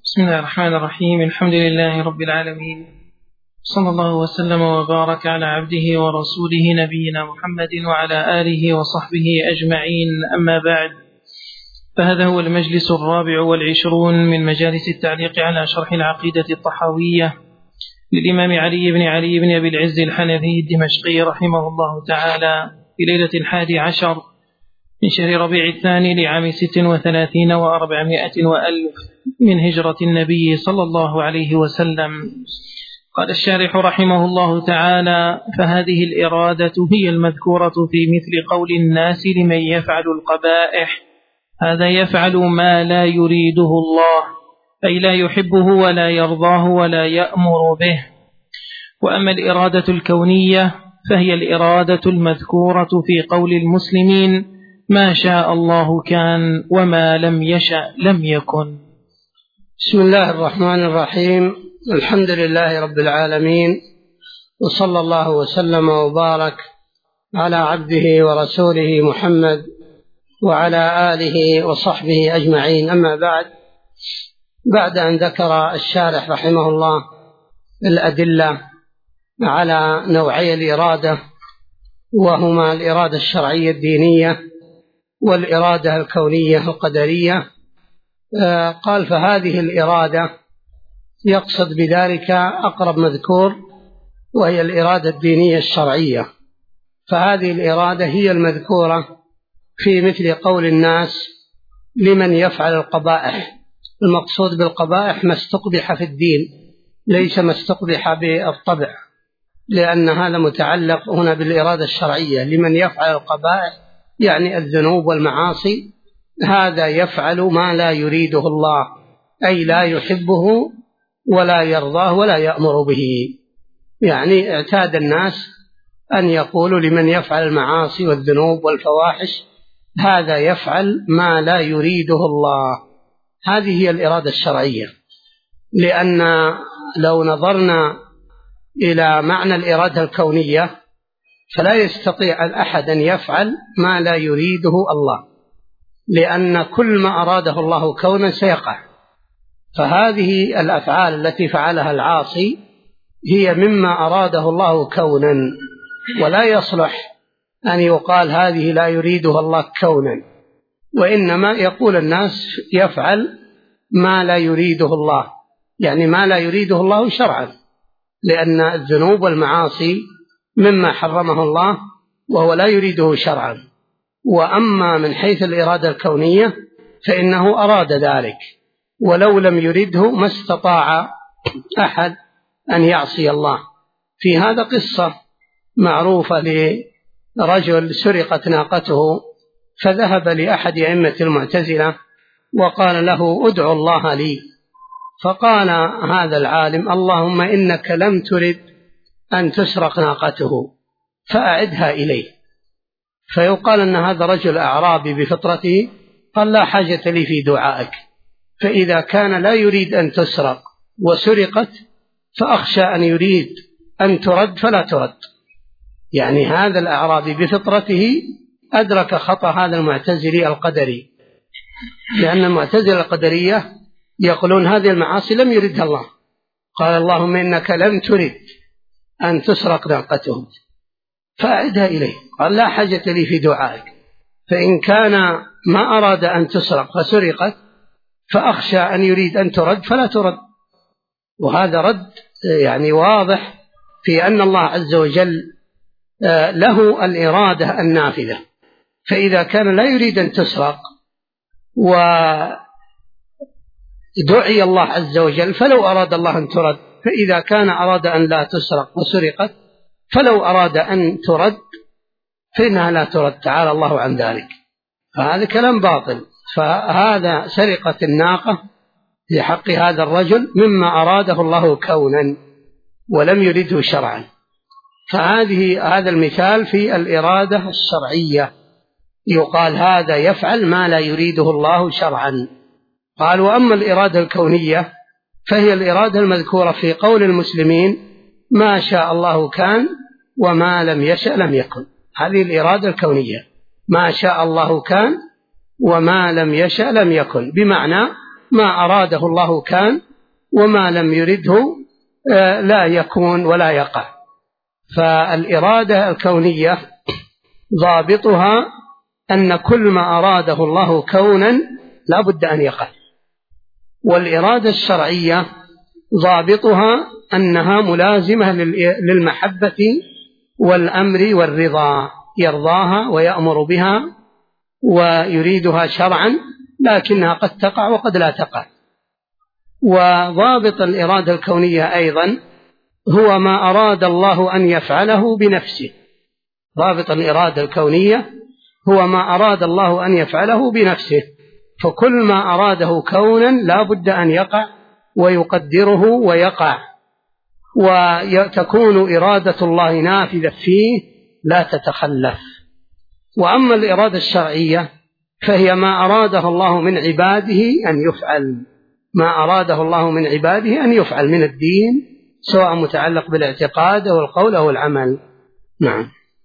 بسم الله الرحمن الرحيم. الحمد لله رب العالمين، صلى الله وسلم وبارك على عبده ورسوله نبينا محمد وعلى آله وصحبه أجمعين. أما بعد، فهذا هو المجلس 24 من مجالس التعليق على شرح العقيدة الطحاوية للإمام علي بن أبي العز الحنفي الدمشقي رحمه الله تعالى في ليلة 11 من شهر ربيع الثاني لعام 36 و400 وألف من هجرة النبي صلى الله عليه وسلم. قال الشارح رحمه الله تعالى: فهذه الإرادة هي المذكورة في مثل قول الناس لمن يفعل القبائح: هذا يفعل ما لا يريده الله، أي لا يحبه ولا يرضاه ولا يأمر به. وأما الإرادة الكونية فهي الإرادة المذكورة في قول المسلمين: ما شاء الله كان وما لم يشأ لم يكن. بسم الله الرحمن الرحيم. الحمد لله رب العالمين، وصلى الله وسلم وبارك على عبده ورسوله محمد وعلى آله وصحبه أجمعين. أما بعد أن ذكر الشارح رحمه الله الأدلة على نوعي الإرادة، وهما الإرادة الشرعية الدينية والإرادة الكونية القدرية، قال: فهذه الإرادة يقصد بذلك أقرب مذكور، وهي الإرادة الدينية الشرعية. فهذه الإرادة هي المذكورة في مثل قول الناس لمن يفعل القبائح. المقصود بالقبائح ما استقبح في الدين، ليس ما استقبح بالطبع، لأن هذا متعلق هنا بالإرادة الشرعية. لمن يفعل القبائح يعني الذنوب والمعاصي، هذا يفعل ما لا يريده الله، أي لا يحبه ولا يرضاه ولا يأمر به. يعني اعتاد الناس أن يقولوا لمن يفعل المعاصي والذنوب والفواحش: هذا يفعل ما لا يريده الله. هذه هي الإرادة الشرعية، لأن لو نظرنا إلى معنى الإرادة الكونية فلا يستطيع الأحد أن يفعل ما لا يريده الله، لأن كل ما أراده الله كونا سيقع. فهذه الأفعال التي فعلها العاصي هي مما أراده الله كونا، ولا يصلح أن يقال هذه لا يريدها الله كونا، وإنما يقول الناس يفعل ما لا يريده الله، يعني ما لا يريده الله شرعا، لأن الذنوب والمعاصي مما حرمه الله وهو لا يريده شرعا. وأما من حيث الإرادة الكونية فإنه أراد ذلك، ولو لم يرده ما استطاع أحد أن يعصي الله. في هذا قصة معروفة لرجل سرقت ناقته، فذهب لأحد أئمة المعتزلة وقال له: ادعو الله لي. فقال هذا العالم: اللهم إنك لم ترد أن تسرق ناقته فأعدها إليه. فيقال أن هذا رجل أعرابي بفطرته، قال: لا حاجة لي في دعائك، فإذا كان لا يريد أن تسرق وسرقت فأخشى أن يريد أن ترد فلا ترد. يعني هذا الأعرابي بفطرته أدرك خطأ هذا المعتزلي القدري، لأن المعتزلة القدرية يقولون هذه المعاصي لم يردها الله. قال: اللهم إنك لم ترد أن تسرق ناقته فأعدها إليه. قال: لا حاجة لي في دعائك، فإن كان ما أراد أن تسرق فسرقت فأخشى أن يريد أن ترد فلا ترد. وهذا رد يعني واضح في أن الله عز وجل له الإرادة النافذة. فإذا كان لا يريد أن تسرق ودعي الله عز وجل فلو أراد الله أن ترد، فإذا كان أراد أن لا تسرق وسرقت فلو أراد أن ترد فإنها لا ترد، تعالى الله عن ذلك. فهذا كلام باطل. فهذا سرقة الناقة في حق هذا الرجل مما أراده الله كونا ولم يرده شرعا. هذا المثال في الإرادة الشرعية، يقال هذا يفعل ما لا يريده الله شرعا. قال: وأما الإرادة الكونية فهي الإرادة المذكورة في قول المسلمين: ما شاء الله كان وما لم يشأ لم يكن. هذه الإرادة الكونية، ما شاء الله كان وما لم يشأ لم يكن، بمعنى ما أراده الله كان، وما لم يرده لا يكون ولا يقع. فالإرادة الكونية ضابطها أن كل ما أراده الله كونا لا بد أن يقع، والإرادة الشرعية ضابطها أنها ملازمة للمحبة والأمر والرضا، يرضاها ويأمر بها ويريدها شرعا، لكنها قد تقع وقد لا تقع. وضابط الإرادة الكونية أيضا هو ما أراد الله أن يفعله بنفسه. ضابط الإرادة الكونية هو ما أراد الله أن يفعله بنفسه، فكل ما أراده كونا لا بد أن يقع ويقدره ويقع، وتكون إرادة الله نافذة فيه لا تتخلف. وأما الإرادة الشرعية فهي ما أراده الله من عباده أن يفعل، ما أراده الله من عباده أن يفعل من الدين، سواء متعلق بالاعتقاد أو القول أو العمل. نعم.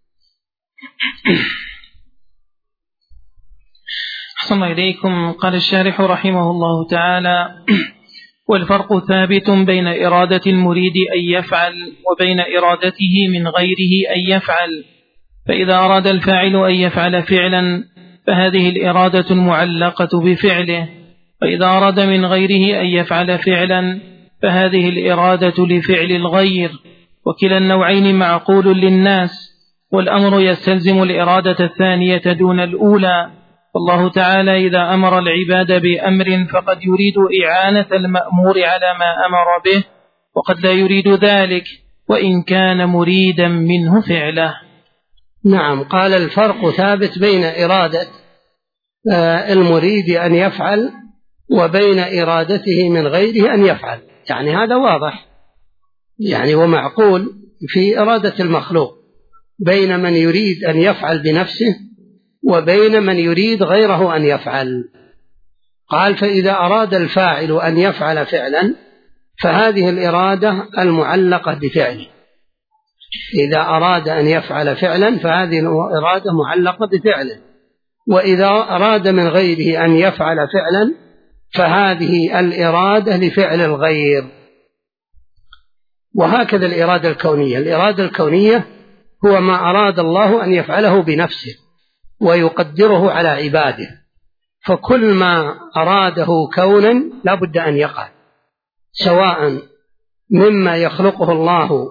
أحسن إليكم. قال الشارح رحمه الله تعالى: والفرق ثابت بين إرادة المريد أن يفعل وبين إرادته من غيره أن يفعل. فإذا أراد الفاعل أن يفعل فعلا فهذه الإرادة المعلقة بفعله، وإذا أراد من غيره أن يفعل فعلا فهذه الإرادة لفعل الغير، وكلا النوعين معقول للناس، والأمر يستلزم الإرادة الثانية دون الأولى. والله تعالى إذا أمر العباد بأمر فقد يريد إعانة المأمور على ما أمر به، وقد لا يريد ذلك وإن كان مريدا منه فعله. نعم. قال الفرق ثابت بين إرادة المريد أن يفعل وبين إرادته من غيره أن يفعل، يعني هذا واضح يعني ومعقول في إرادة المخلوق، بين من يريد أن يفعل بنفسه وبين من يريد غيره أن يفعل. قال: فإذا أراد الفاعل أن يفعل فعلا فهذه الإرادة المعلقة بفعله. إذا أراد أن يفعل فعلا فهذه الإرادة معلقة بفعله، وإذا أراد من غيره أن يفعل فعلا فهذه الإرادة لفعل الغير. وهكذا الإرادة الكونية. الإرادة الكونية هو ما أراد الله أن يفعله بنفسه ويقدره على عباده، فكل ما أراده كونا لا بد أن يقع، سواء مما يخلقه الله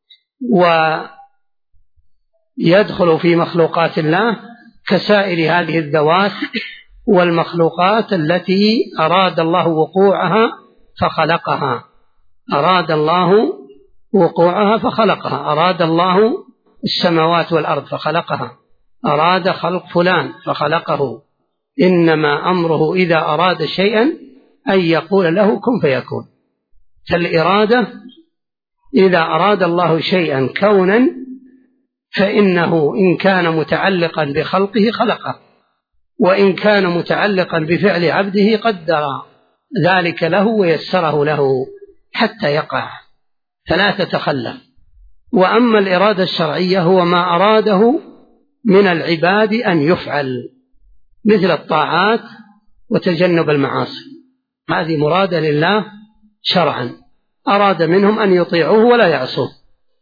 ويدخل في مخلوقات الله كسائر هذه الذوات والمخلوقات التي أراد الله وقوعها فخلقها. أراد الله وقوعها فخلقها، أراد الله السماوات والأرض فخلقها، أراد خلق فلان فخلقه. إنما أمره إذا أراد شيئا أن يقول له كن فيكون. فالإرادة إذا أراد الله شيئا كونا فإنه إن كان متعلقا بخلقه خلقه، وإن كان متعلقا بفعل عبده قدر ذلك له ويسره له حتى يقع فلا تتخلف. وأما الإرادة الشرعية هو ما أراده من العباد أن يفعل، مثل الطاعات وتجنب المعاصي، هذه مرادة لله شرعا، أراد منهم أن يطيعوه ولا يعصوه.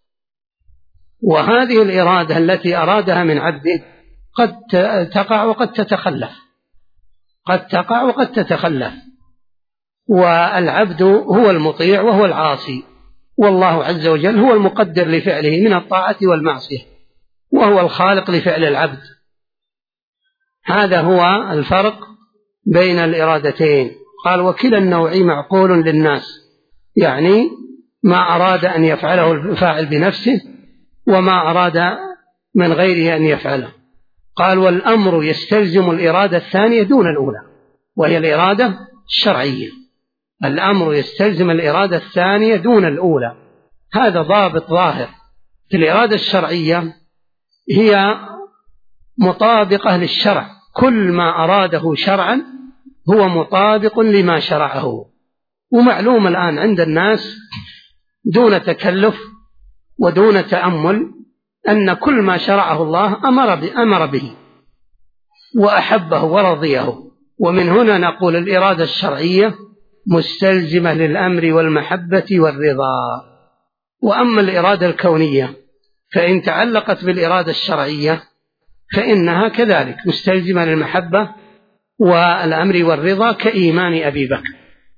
وهذه الإرادة التي أرادها من عبده قد تقع وقد تتخلف، قد تقع وقد تتخلف. والعبد هو المطيع وهو العاصي، والله عز وجل هو المقدر لفعله من الطاعة والمعصية، وهو الخالق لفعل العبد. هذا هو الفرق بين الإرادتين. قال: وكلا النوع معقول للناس، يعني ما أراد أن يفعله الفاعل بنفسه وما أراد من غيره أن يفعله. قال: والأمر يستلزم الإرادة الثانية دون الأولى، وهي الإرادة الشرعية. الأمر يستلزم الإرادة الثانية دون الأولى، هذا ضابط ظاهر. في الإرادة الشرعية هي مطابقة للشرع، كل ما أراده شرعا هو مطابق لما شرعه. ومعلوم الآن عند الناس دون تكلف ودون تأمل أن كل ما شرعه الله أمر به وأحبه ورضيه، ومن هنا نقول الإرادة الشرعية مستلزمة للأمر والمحبة والرضا. وأما الإرادة الكونية فإن تعلقت بالإرادة الشرعية فإنها كذلك مستلزمة للمحبة والأمر والرضا، كإيمان أبي بكر.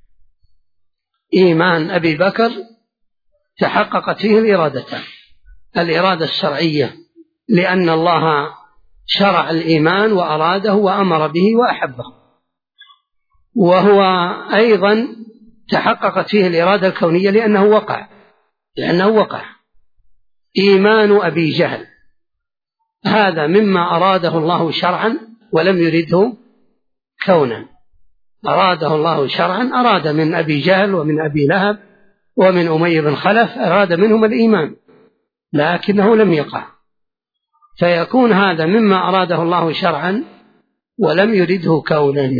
إيمان أبي بكر تحققت فيه الإرادتان: الإرادة الشرعية لأن الله شرع الإيمان وأراده وأمر به وأحبه، وهو أيضا تحققت فيه الإرادة الكونية لأنه وقع. إيمان أبي جهل هذا مما أراده الله شرعا ولم يرده كونا. أراده الله شرعا، أراد من أبي جهل ومن أبي لهب ومن أمية بن خلف، أراد منهم الإيمان لكنه لم يقع، فيكون هذا مما أراده الله شرعا ولم يرده كونا.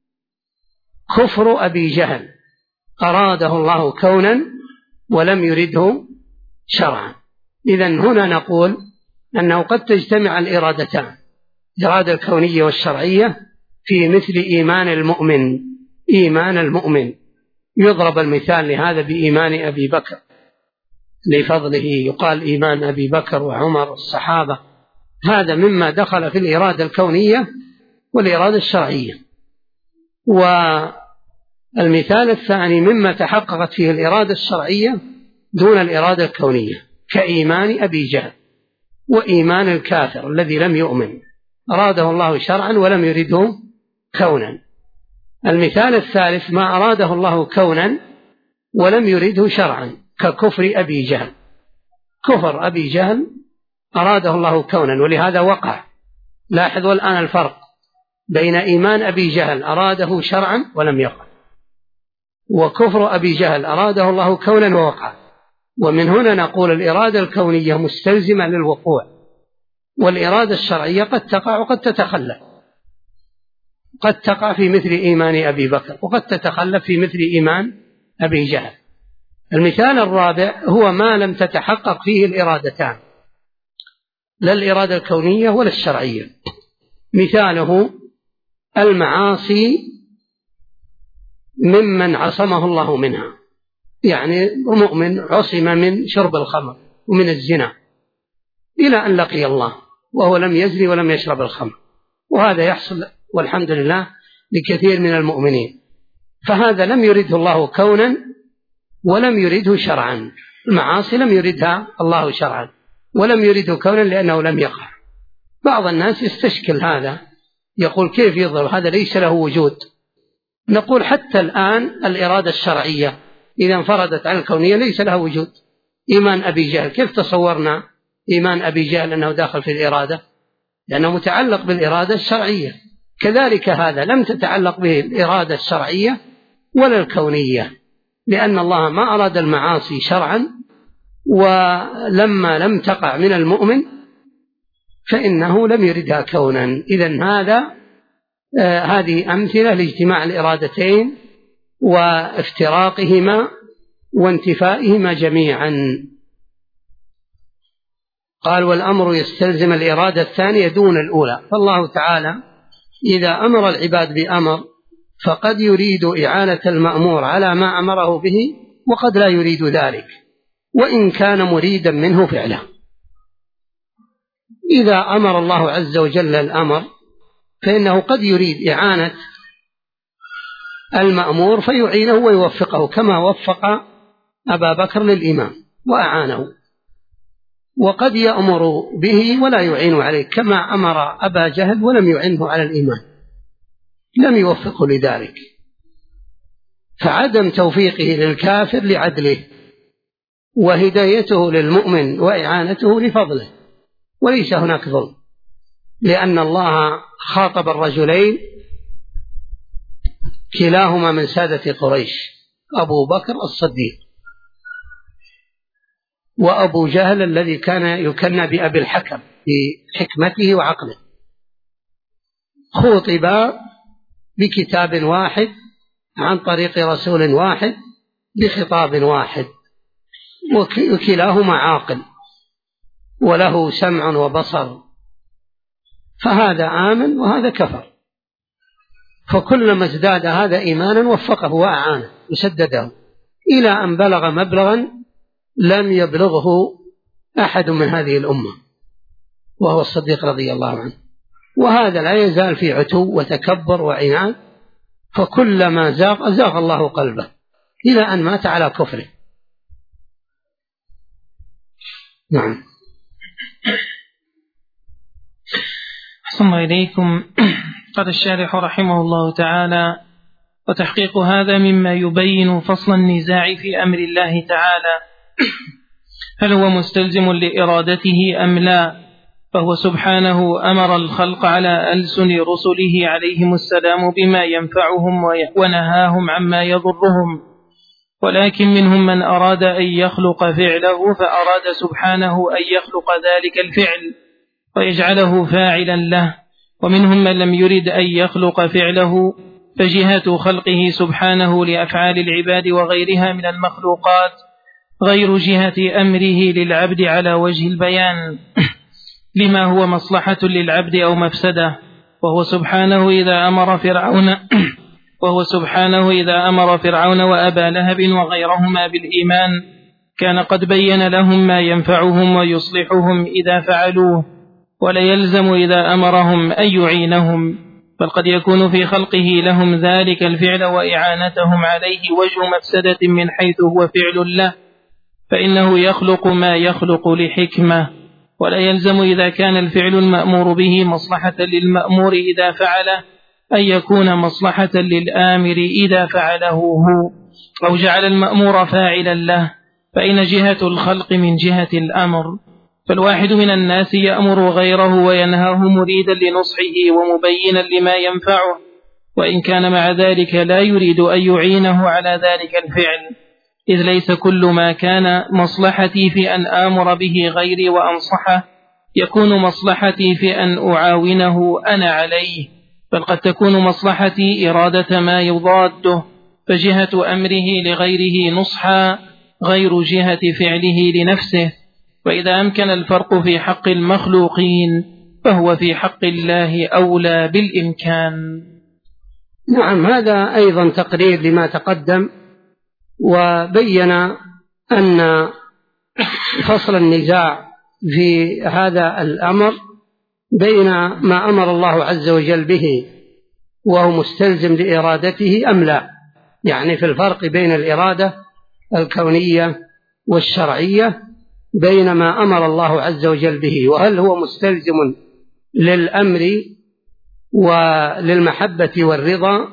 كفر أبي جهل أراده الله كونا ولم يرده شرعا. إذن هنا نقول أنه قد تجتمع الإرادتان، الإرادة الكونية والشرعية، في مثل إيمان المؤمن. يضرب المثال لهذا بإيمان أبي بكر لفضله، يقال إيمان أبي بكر وعمر والصحابة، هذا مما دخل في الإرادة الكونية والإرادة الشرعية. والمثال الثاني مما تحققت فيه الإرادة الشرعية دون الإرادة الكونية، كإيمان أبي جهل وإيمان الكافر الذي لم يؤمن، أراده الله شرعا ولم يرده كونا. المثال الثالث ما أراده الله كونا ولم يرده شرعا، ككفر أبي جهل. كفر أبي جهل أراده الله كونا ولهذا وقع. لاحظوا الآن الفرق بين إيمان أبي جهل أراده شرعا ولم يقع، وكفر أبي جهل أراده الله كونا ووقع. ومن هنا نقول الإرادة الكونية مستلزمة للوقوع، والإرادة الشرعية قد تقع وقد تتخلف، قد تقع في مثل إيمان أبي بكر وقد تتخلف في مثل إيمان أبي جهل. المثال الرابع هو ما لم تتحقق فيه الإرادتان، لا الإرادة الكونية ولا الشرعية. مثاله المعاصي ممن عصمه الله منها، يعني مؤمن عصم من شرب الخمر ومن الزنا إلى أن لقي الله وهو لم يزني ولم يشرب الخمر، وهذا يحصل والحمد لله لكثير من المؤمنين، فهذا لم يرده الله كونا ولم يرده شرعا. المعاصي لم يردها الله شرعا ولم يرده كونا لأنه لم يقع. بعض الناس يستشكل هذا، يقول كيف يضرب هذا ليس له وجود. نقول حتى الآن الإرادة الشرعية إذا انفردت عن الكونية ليس لها وجود. إيمان أبي جهل كيف تصورنا إيمان أبي جهل أنه داخل في الإرادة؟ لأنه متعلق بالإرادة الشرعية. كذلك هذا لم تتعلق به الإرادة الشرعية ولا الكونية، لأن الله ما أراد المعاصي شرعا، ولما لم تقع من المؤمن فإنه لم يردها كونا. إذن هذه أمثلة لاجتماع الإرادتين وافتراقهما وانتفائهما جميعا. قال والأمر يستلزم الإرادة الثانية دون الأولى. فالله تعالى إذا أمر العباد بأمر فقد يريد إعانة المأمور على ما أمره به، وقد لا يريد ذلك وإن كان مريدا منه فعله. إذا أمر الله عز وجل الأمر فإنه قد يريد إعانة المأمور فيعينه ويوفقه، كما وفق أبا بكر للإمام وأعانه، وقد يأمر به ولا يعين عليه، كما أمر أبا جهل ولم يعنه على الإيمان، لم يوفقه لذلك. فعدم توفيقه للكافر لعدله، وهدايته للمؤمن وإعانته لفضله، وليس هناك ظلم، لأن الله خاطب الرجلين كلاهما من سادة قريش، أبو بكر الصديق وأبو جهل الذي كان يكنى بأبي الحكم بحكمته وعقله، خاطبا بكتاب واحد عن طريق رسول واحد بخطاب واحد، وكلاهما عاقل وله سمع وبصر، فهذا آمن وهذا كفر. فكلما ازداد هذا إيمانا وفقه وأعانه وسدده إلى أن بلغ مبلغا لم يبلغه أحد من هذه الأمة، وهو الصديق رضي الله عنه. وهذا لا يزال في عتو وتكبر وعناد، فكلما زاغ أزاغ الله قلبه إلى أن مات على كفره. نعم. أحسن إليكم. قال الشارح رحمه الله تعالى: وتحقيق هذا مما يبين فصل النزاع في أمر الله تعالى، هل هو مستلزم لإرادته أم لا؟ فهو سبحانه أمر الخلق على ألسن رسله عليهم السلام بما ينفعهم ونهاهم عما يضرهم، ولكن منهم من أراد أن يخلق فعله فأراد سبحانه أن يخلق ذلك الفعل ويجعله فاعلا له، ومنهم من لم يرد أن يخلق فعله، فجهة خلقه سبحانه لأفعال العباد وغيرها من المخلوقات غير جهة أمره للعبد على وجه البيان لما هو مصلحة للعبد أو مفسدة. وهو سبحانه إذا أمر فرعون وأبا لهب وغيرهما بالإيمان كان قد بين لهم ما ينفعهم ويصلحهم إذا فعلوه، ولا يلزم إذا أمرهم أن يعينهم، بل قد يكون في خلقه لهم ذلك الفعل وإعانتهم عليه وجه مفسدة من حيث هو فعل له، فإنه يخلق ما يخلق لحكمة، ولا يلزم إذا كان الفعل المأمور به مصلحة للمأمور إذا فعله أن يكون مصلحة للآمر إذا فعله هو، أو جعل المأمور فاعلا له، فإن جهة الخلق من جهة الأمر. فالواحد من الناس يأمر غيره وينهاه مريدا لنصحه ومبينا لما ينفعه، وإن كان مع ذلك لا يريد أن يعينه على ذلك الفعل، إذ ليس كل ما كان مصلحتي في أن آمر به غيري وأنصحه يكون مصلحتي في أن أعاونه أنا عليه، بل قد تكون مصلحتي إرادة ما يضاده، فجهة أمره لغيره نصحا غير جهة فعله لنفسه. وإذا أمكن الفرق في حق المخلوقين فهو في حق الله أولى بالإمكان. نعم، هذا أيضا تقرير لما تقدم، وبين أن فصل النزاع في هذا الأمر بين ما أمر الله عز وجل به وهو مستلزم لإرادته أم لا، يعني في الفرق بين الإرادة الكونية والشرعية، بين ما أمر الله عز وجل به وهل هو مستلزم للأمر وللمحبة والرضا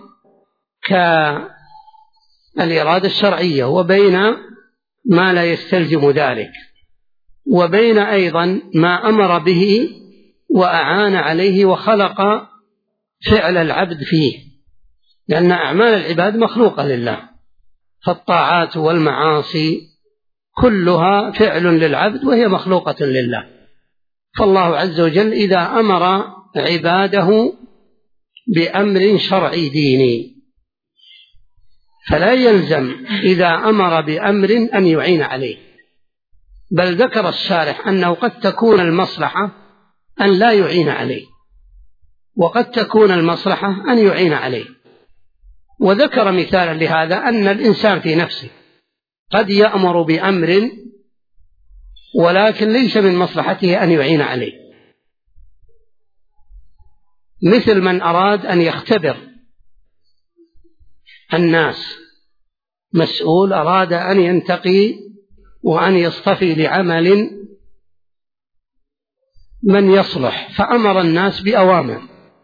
كالإرادة الشرعية، وبين ما لا يستلزم ذلك، وبين أيضا ما أمر به وأعان عليه وخلق فعل العبد فيه، لأن أعمال العباد مخلوقة لله، فالطاعات والمعاصي كلها فعل للعبد وهي مخلوقة لله. فالله عز وجل إذا أمر عباده بأمر شرعي ديني فلا يلزم إذا أمر بأمر أن يعين عليه، بل ذكر الشارح أنه قد تكون المصلحة أن لا يعين عليه، وقد تكون المصلحة أن يعين عليه. وذكر مثالا لهذا أن الإنسان في نفسه قد يأمر بأمر ولكن ليس من مصلحته أن يعين عليه، مثل من أراد أن يختبر الناس، مسؤول أراد أن ينتقي وأن يصطفي لعمل من يصلح، فأمر الناس بأوامر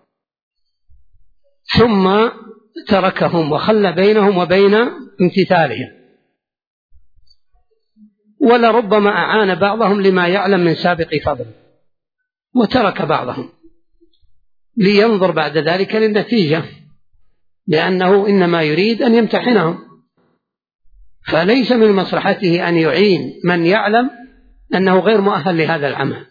ثم تركهم وخلى بينهم وبين امتثالهم، ولربما أعان بعضهم لما يعلم من سابق فضل وترك بعضهم لينظر بعد ذلك للنتيجة، لأنه إنما يريد أن يمتحنهم، فليس من مصلحته أن يعين من يعلم أنه غير مؤهل لهذا العمل،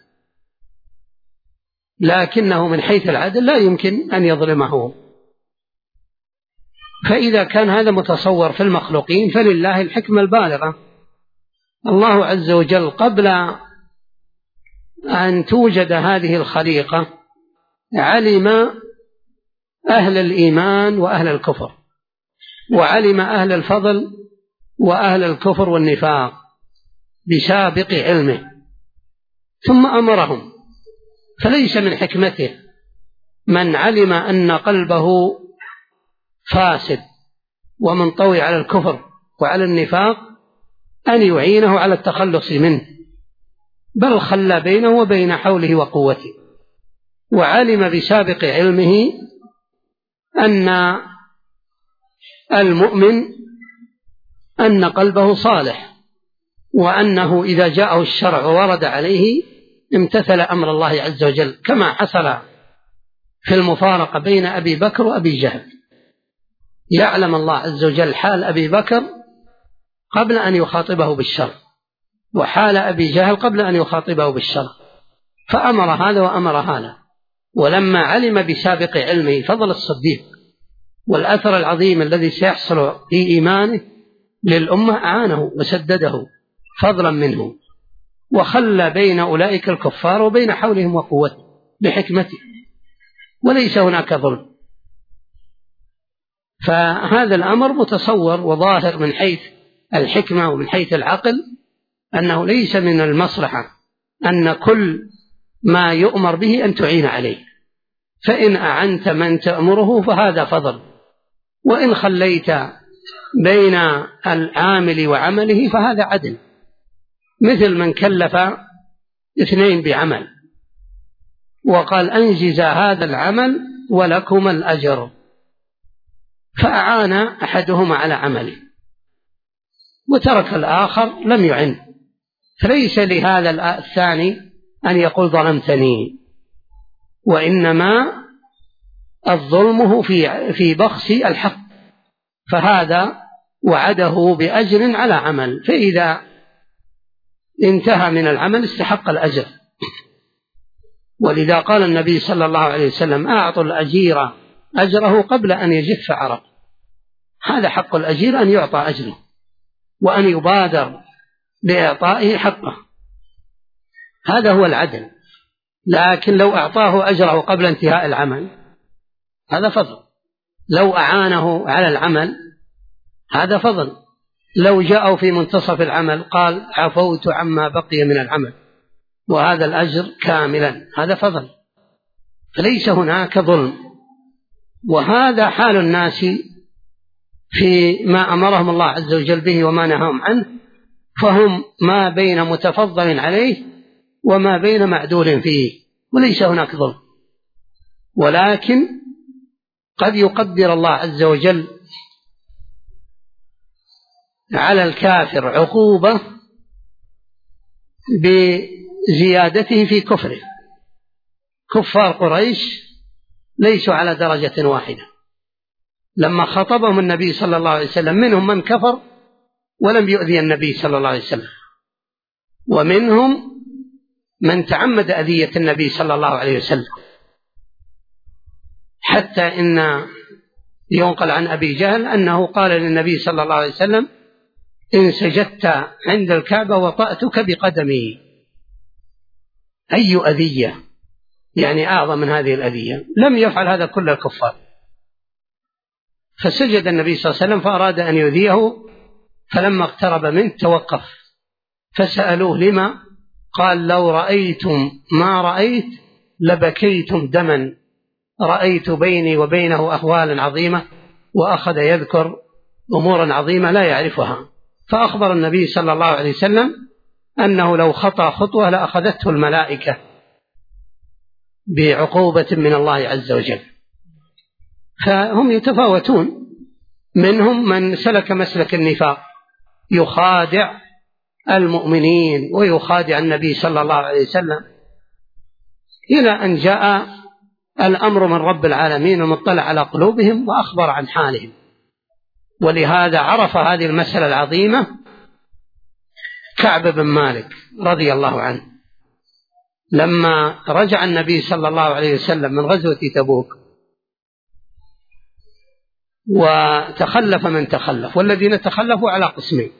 لكنه من حيث العدل لا يمكن أن يظلمه. فإذا كان هذا متصور في المخلوقين فلله الحكمة البالغة. الله عز وجل قبل أن توجد هذه الخليقة علم أهل الإيمان وأهل الكفر، وعلم أهل الفضل وأهل الكفر والنفاق بسابق علمه، ثم أمرهم. فليس من حكمته من علم أن قلبه فاسد ومنطوي على الكفر وعلى النفاق أن يعينه على التخلص منه، بل خلى بينه وبين حوله وقوته، وعلم بسابق علمه أن المؤمن أن قلبه صالح، وأنه إذا جاءه الشرع ورد عليه امتثل أمر الله عز وجل، كما حصل في المفارقة بين أبي بكر وأبي جهل. يعلم الله عز وجل حال أبي بكر قبل أن يخاطبه بالشر، وحال أبي جهل قبل أن يخاطبه بالشر، فأمر هذا وأمر هذا. ولما علم بسابق علمه فضل الصديق والأثر العظيم الذي سيحصل في إيمانه للأمة أعانه وسدده فضلا منه، وخلى بين أولئك الكفار وبين حولهم وقوته بحكمته، وليس هناك ظلم. فهذا الأمر متصور وظاهر من حيث الحكمة ومن حيث العقل، أنه ليس من المصلحة أن كل ما يؤمر به أن تعين عليه، فإن أعنت من تأمره فهذا فضل، وإن خليت بين العامل وعمله فهذا عدل، مثل من كلف اثنين بعمل وقال أنجز هذا العمل ولكما الأجر، فأعان أحدهما على عمله وترك الآخر لم يعن، فليس لهذا الثاني أن يقول ظلمتني، وإنما الظلم في بخس الحق، فهذا وعده بأجر على عمل، فإذا انتهى من العمل استحق الأجر. ولذا قال النبي صلى الله عليه وسلم أعطوا الأجير أجره قبل أن يجف عرق. هذا حق الأجير أن يعطى أجره وأن يبادر لإعطائه حقه، هذا هو العدل. لكن لو أعطاه أجره قبل انتهاء العمل هذا فضل، لو أعانه على العمل هذا فضل، لو جاءوا في منتصف العمل قال عفوت عما بقي من العمل وهذا الأجر كاملا هذا فضل، فليس هناك ظلم. وهذا حال الناس في ما أمرهم الله عز وجل به وما نهاهم عنه، فهم ما بين متفضل عليه وما بين معدول فيه، وليس هناك ظلم. ولكن قد يقدر الله عز وجل على الكافر عقوبة بزيادته في كفره. كفار قريش ليسوا على درجة واحدة، لما خطبهم النبي صلى الله عليه وسلم منهم من كفر ولم يؤذي النبي صلى الله عليه وسلم، ومنهم من تعمد أذية النبي صلى الله عليه وسلم، حتى إن ينقل عن أبي جهل أنه قال للنبي صلى الله عليه وسلم إن سجدت عند الكعبة وطأتك بقدمي. أي أذية يعني أعظم من هذه الأذية؟ لم يفعل هذا كل الكفار. فسجد النبي صلى الله عليه وسلم فأراد أن يؤذيه، فلما اقترب منه توقف، فسألوه لما؟ قال لو رأيتم ما رأيت لبكيتم دما، رأيت بيني وبينه أهوالا عظيمة، وأخذ يذكر أمورا عظيمة لا يعرفها. فأخبر النبي صلى الله عليه وسلم أنه لو خطأ خطوة لأخذته الملائكة بعقوبة من الله عز وجل. فهم يتفاوتون، منهم من سلك مسلك النفاق يخادع المؤمنين ويخادع النبي صلى الله عليه وسلم، إلى أن جاء الأمر من رب العالمين ومطلع على قلوبهم وأخبر عن حالهم. ولهذا عرف هذه المسألة العظيمة كعب بن مالك رضي الله عنه، لما رجع النبي صلى الله عليه وسلم من غزوة تبوك وتخلف من تخلف، والذين تخلفوا على قسمين: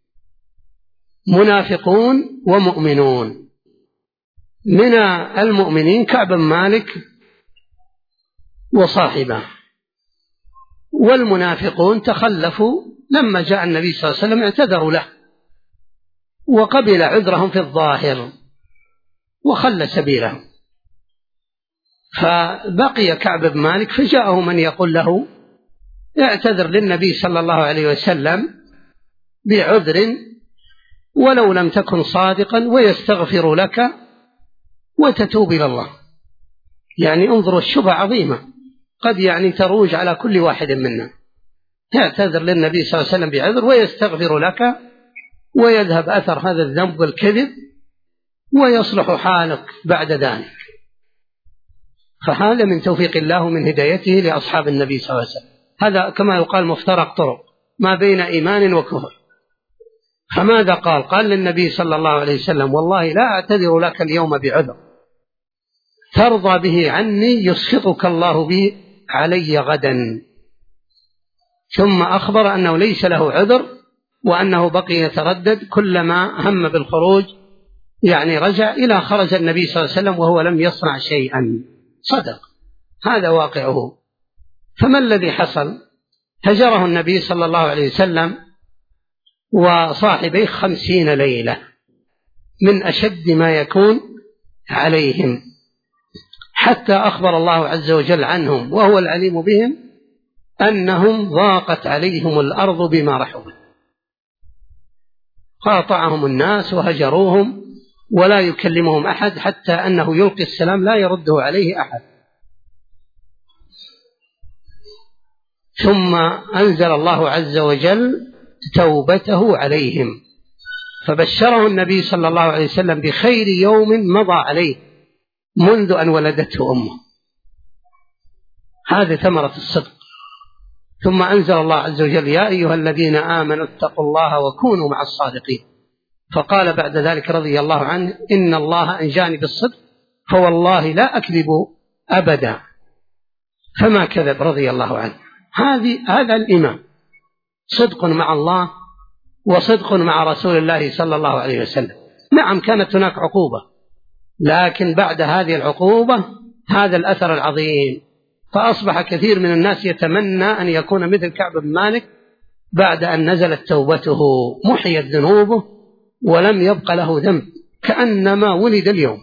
منافقون ومؤمنون. من المؤمنين كعب بن مالك وصاحبه، والمنافقون تخلفوا لما جاء النبي صلى الله عليه وسلم اعتذروا له وقبل عذرهم في الظاهر وخلى سبيلهم. فبقي كعب بن مالك فجاءه من يقول له اعتذر للنبي صلى الله عليه وسلم بعذر ولو لم تكن صادقا ويستغفر لك وتتوب إلى الله. يعني انظروا الشبهة عظيمة قد يعني تروج على كل واحد منا. يعتذر للنبي صلى الله عليه وسلم بعذر ويستغفر لك ويذهب أثر هذا الذنب والكذب ويصلح حالك بعد ذلك. فهذا من توفيق الله ومن هدايته لأصحاب النبي صلى الله عليه وسلم. هذا كما يقال مفترق طرق ما بين إيمان وكفر. فماذا قال؟ قال للنبي صلى الله عليه وسلم والله لا أعتذر لك اليوم بعذر ترضى به عني يسخطك الله به علي غدا. ثم أخبر أنه ليس له عذر وأنه بقي يتردد كلما هم بالخروج يعني رجع إلى خرج النبي صلى الله عليه وسلم وهو لم يصنع شيئا. صدق، هذا واقعه. فما الذي حصل؟ هجره النبي صلى الله عليه وسلم وصاحبيه 50 ليلة من أشد ما يكون عليهم، حتى أخبر الله عز وجل عنهم وهو العليم بهم أنهم ضاقت عليهم الأرض بما رحبت. قاطعهم الناس وهجروهم ولا يكلمهم أحد حتى أنه يلقي السلام لا يرده عليه أحد. ثم أنزل الله عز وجل توبته عليهم فبشره النبي صلى الله عليه وسلم بخير يوم مضى عليه منذ أن ولدته أمه. هذا ثمرة الصدق. ثم أنزل الله عز وجل يا أيها الذين آمنوا اتقوا الله وكونوا مع الصادقين. فقال بعد ذلك رضي الله عنه إن الله أنجاني بالصدق فوالله لا أكذب أبدا، فما كذب رضي الله عنه. هذا الإيمان، صدق مع الله وصدق مع رسول الله صلى الله عليه وسلم. نعم كانت هناك عقوبة، لكن بعد هذه العقوبة هذا الأثر العظيم. فأصبح كثير من الناس يتمنى أن يكون مثل كعب بن مالك بعد أن نزلت توبته محيت ذنوبه ولم يبق له ذنب كأنما ولد اليوم.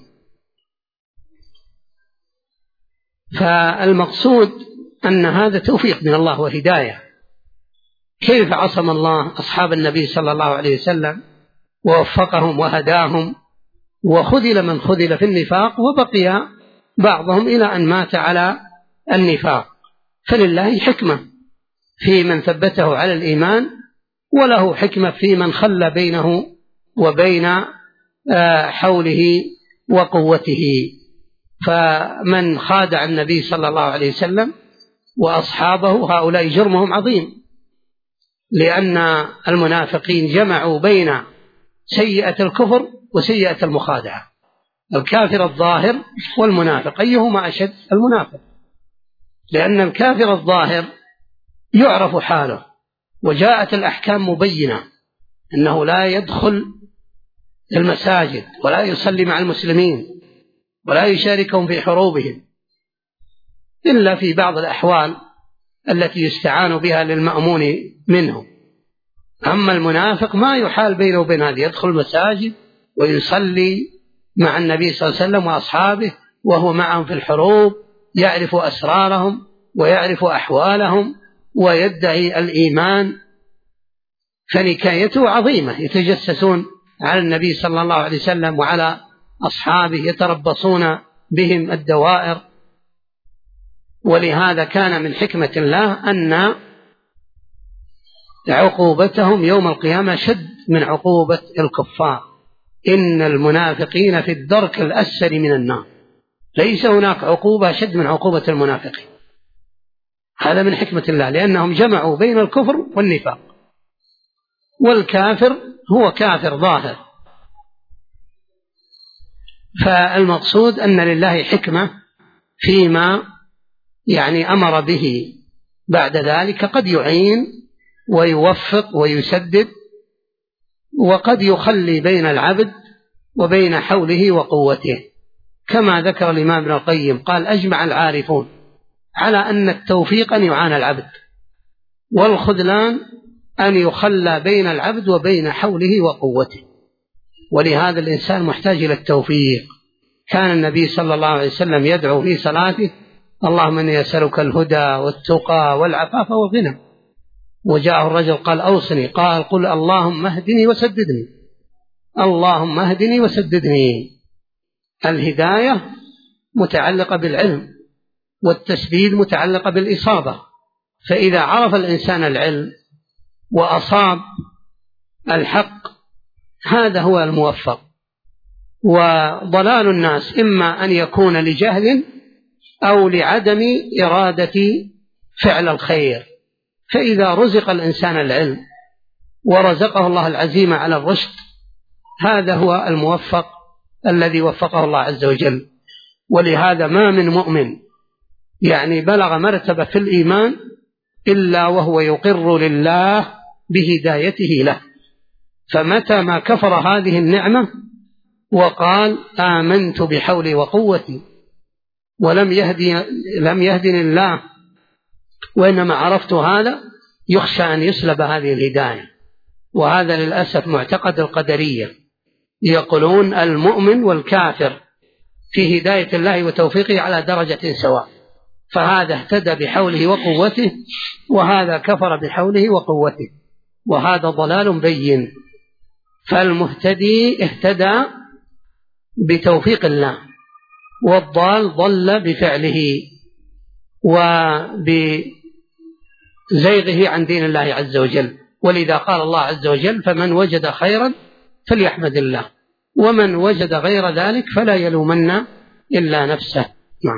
فالمقصود أن هذا توفيق من الله وهداية. كيف عصم الله أصحاب النبي صلى الله عليه وسلم ووفقهم وهداهم، وخذل من خذل في النفاق وبقي بعضهم إلى أن مات على النفاق. فلله حكمة في من ثبته على الإيمان، وله حكمة في من خلى بينه وبين حوله وقوته. فمن خادع النبي صلى الله عليه وسلم وأصحابه هؤلاء جرمهم عظيم، لأن المنافقين جمعوا بين سيئة الكفر وسيئة المخادعة. الكافر الظاهر والمنافق أيهما أشد؟ المنافق، لأن الكافر الظاهر يعرف حاله وجاءت الأحكام مبينة أنه لا يدخل المساجد ولا يصلي مع المسلمين ولا يشاركهم في حروبهم إلا في بعض الأحوال التي يستعان بها للمأمون منه. أما المنافق ما يحال بينه وبين هذه، يدخل المساجد ويصلي مع النبي صلى الله عليه وسلم وأصحابه وهو معهم في الحروب، يعرف أسرارهم ويعرف أحوالهم ويدعي الإيمان. فنكايته عظيمة، يتجسسون على النبي صلى الله عليه وسلم وعلى أصحابه، يتربصون بهم الدوائر. ولهذا كان من حكمة الله أن عقوبتهم يوم القيامة شد من عقوبة الكفار. إن المنافقين في الدرك الأسفل من النار، ليس هناك عقوبة شد من عقوبة المنافقين. هذا من حكمة الله، لأنهم جمعوا بين الكفر والنفاق، والكافر هو كافر ظاهر. فالمقصود أن لله حكمة فيما أمر به. بعد ذلك قد يعين ويوفق ويسدد، وقد يخلي بين العبد وبين حوله وقوته، كما ذكر الإمام ابن القيم قال أجمع العارفون على أن التوفيق أن يعان العبد، والخذلان أن يخلى بين العبد وبين حوله وقوته. ولهذا الإنسان محتاج إلى التوفيق. كان النبي صلى الله عليه وسلم يدعو في صلاته: اللهم إني أسألك الهدى والتقى والعفاف والغنى. وجاءه الرجل قال: أوصني. قال: قل اللهم اهدني وسددني، اللهم اهدني وسددني. الهداية متعلقة بالعلم، والتسديد متعلقة بالإصابة. فإذا عرف الإنسان العلم وأصاب الحق هذا هو الموفق. وضلال الناس إما أن يكون لجهل أو لعدم إرادة فعل الخير. فإذا رزق الإنسان العلم ورزقه الله العزيمة على الرشد هذا هو الموفق الذي وفقه الله عز وجل. ولهذا ما من مؤمن بلغ مرتبة في الإيمان إلا وهو يقر لله بهدايته له. فمتى ما كفر هذه النعمة وقال آمنت بحولي وقوتي ولم يهدني الله وإنما عرفت هذا، يخشى أن يسلب هذه الهداية. وهذا للأسف معتقد القدرية، يقولون المؤمن والكافر في هداية الله وتوفيقه على درجة سواء، فهذا اهتدى بحوله وقوته وهذا كفر بحوله وقوته، وهذا ضلال بين. فالمهتدي اهتدى بتوفيق الله، والضال ضل بفعله وبزيغه عن دين الله عز وجل. ولذا قال الله عز وجل: فمن وجد خيرا فليحمد الله، ومن وجد غير ذلك فلا يلومن إلا نفسه. نعم.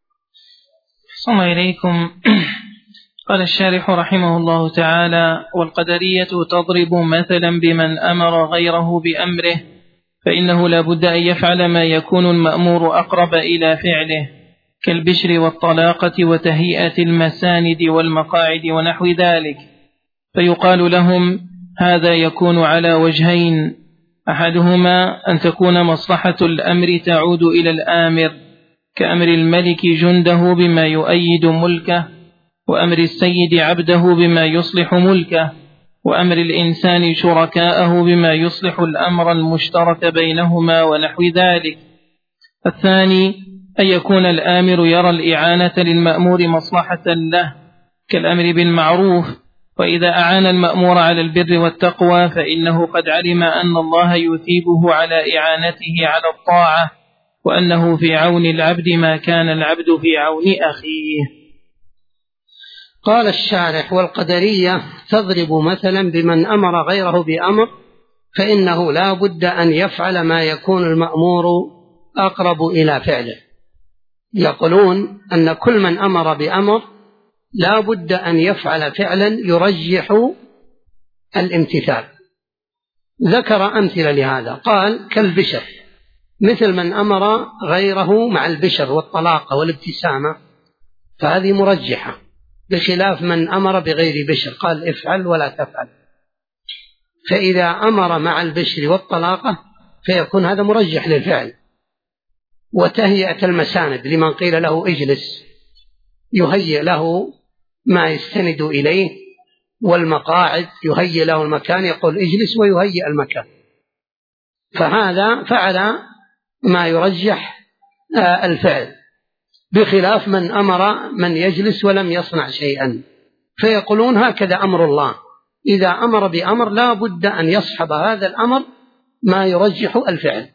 صلى إليكم. قال الشارح رحمه الله تعالى: والقدرية تضرب مثلا بمن أمر غيره بأمره، فإنه لا بد أن يفعل ما يكون المأمور أقرب إلى فعله، كالبشر والطلاقة وتهيئة المساند والمقاعد ونحو ذلك. فيقال لهم: هذا يكون على وجهين: أحدهما أن تكون مصلحة الأمر تعود إلى الآمر، كأمر الملك جنده بما يؤيد ملكه، وأمر السيد عبده بما يصلح ملكه، وأمر الإنسان شركاءه بما يصلح الأمر المشترك بينهما ونحو ذلك. الثاني أن يكون الآمر يرى الإعانة للمأمور مصلحة له، كالأمر بالمعروف، وإذا أعان المأمور على البر والتقوى فإنه قد علم أن الله يثيبه على إعانته على الطاعة، وأنه في عون العبد ما كان العبد في عون أخيه. قال الشارح: والقدرية تضرب مثلا بمن أمر غيره بأمر، فإنه لا بد أن يفعل ما يكون المأمور أقرب إلى فعله. يقولون أن كل من أمر بأمر لا بد أن يفعل فعلا يرجح الامتثال. ذكر أمثلة لهذا، قال: كالبشر، مثل من أمر غيره مع البشر والطلاقة والابتسامة، فهذه مرجحة، بخلاف من أمر بغير بشر قال افعل ولا تفعل. فإذا أمر مع البشر والطلاقة فيكون هذا مرجح للفعل. وتهيئة المساند لمن قيل له اجلس، يهيئ له ما يستند إليه، والمقاعد يهيئ له المكان، يقول اجلس ويهيئ المكان، فهذا فعل ما يرجح الفعل، بخلاف من أمر من يجلس ولم يصنع شيئا. فيقولون هكذا أمر الله، إذا أمر بأمر لا بد أن يصحب هذا الأمر ما يرجح الفعل.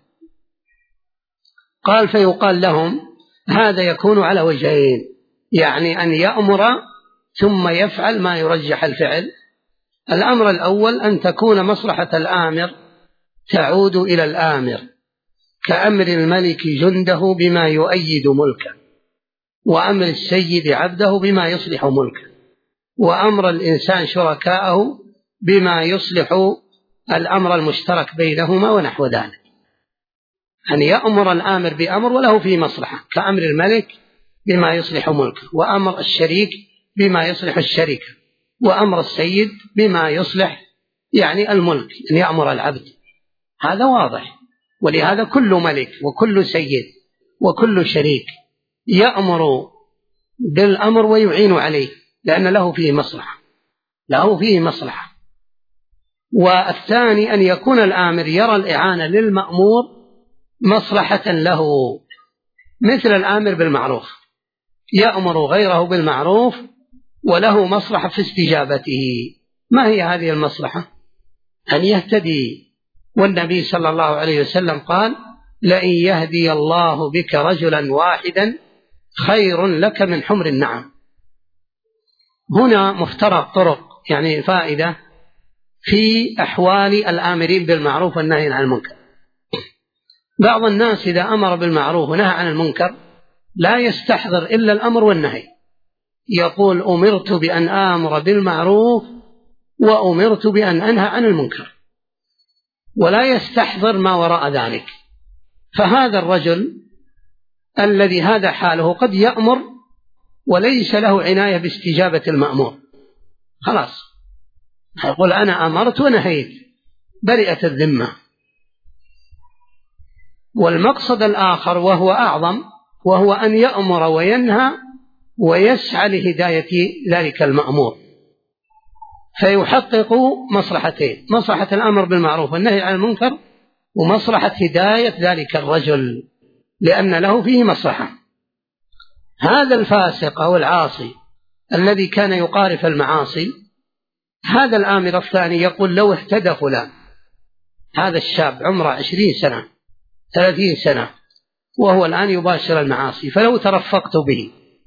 قال: فيقال لهم: هذا يكون على وجهين، يعني أن يأمر ثم يفعل ما يرجح الفعل. الأمر الأول أن تكون مصلحة الآمر تعود إلى الآمر، كأمر الملك جنده بما يؤيد ملكه، وأمر السيد عبده بما يصلح ملكه، وأمر الإنسان شركاءه بما يصلح الأمر المشترك بينهما ونحو ذلك. أن يأمر الآمر بأمر وله فيه مصلحة، كأمر الملك بما يصلح ملكه، وأمر الشريك بما يصلح الشركة، وأمر السيد بما يصلح الملك، أن يأمر العبد. هذا واضح. ولهذا كل ملك وكل سيد وكل شريك يأمر بالأمر ويعين عليه، لأن له فيه مصلحة. له فيه مصلحة. والثاني أن يكون الآمر يرى الإعانة للمأمور مصلحة له، مثل الآمر بالمعروف يأمر غيره بالمعروف وله مصلحة في استجابته. ما هي هذه المصلحة؟ أن يهتدي، والنبي صلى الله عليه وسلم قال: لئن يهدي الله بك رجلا واحدا خير لك من حمر النعم. هنا مفترق طرق، يعني فائدة في أحوال الآمرين بالمعروف والنهي عن المنكر. بعض الناس إذا أمر بالمعروف ونهى عن المنكر لا يستحضر إلا الأمر والنهي، يقول: أمرت بأن آمر بالمعروف وأمرت بأن أنهى عن المنكر، ولا يستحضر ما وراء ذلك. فهذا الرجل الذي هذا حاله قد يأمر وليس له عناية باستجابة المأمور، خلاص يقول: أنا أمرت ونهيت، برئت الذمة. والمقصد الآخر وهو أعظم، وهو أن يأمر وينهى ويسعى لهداية ذلك المأمور، فيحقق مصلحتين: مصلحة الأمر بالمعروف والنهي عن المنكر، ومصلحة هداية ذلك الرجل لأن له فيه مصلحة. هذا الفاسق أو العاصي الذي كان يقارف المعاصي، هذا الآمر الثاني يقول: لو اهتدى فلان، هذا الشاب عمره 20 سنة 30 سنة وهو الآن يباشر المعاصي، فلو ترفقت به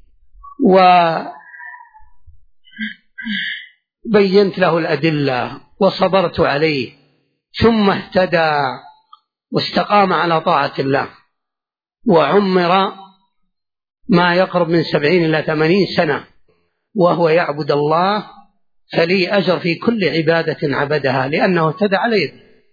وبينت له الأدلة وصبرت عليه ثم اهتدى واستقام على طاعة الله وعمر ما يقرب من 70 إلى 80 سنة وهو يعبد الله، فلي أجر في كل عبادة عبدها لأنه اهتدى عليه.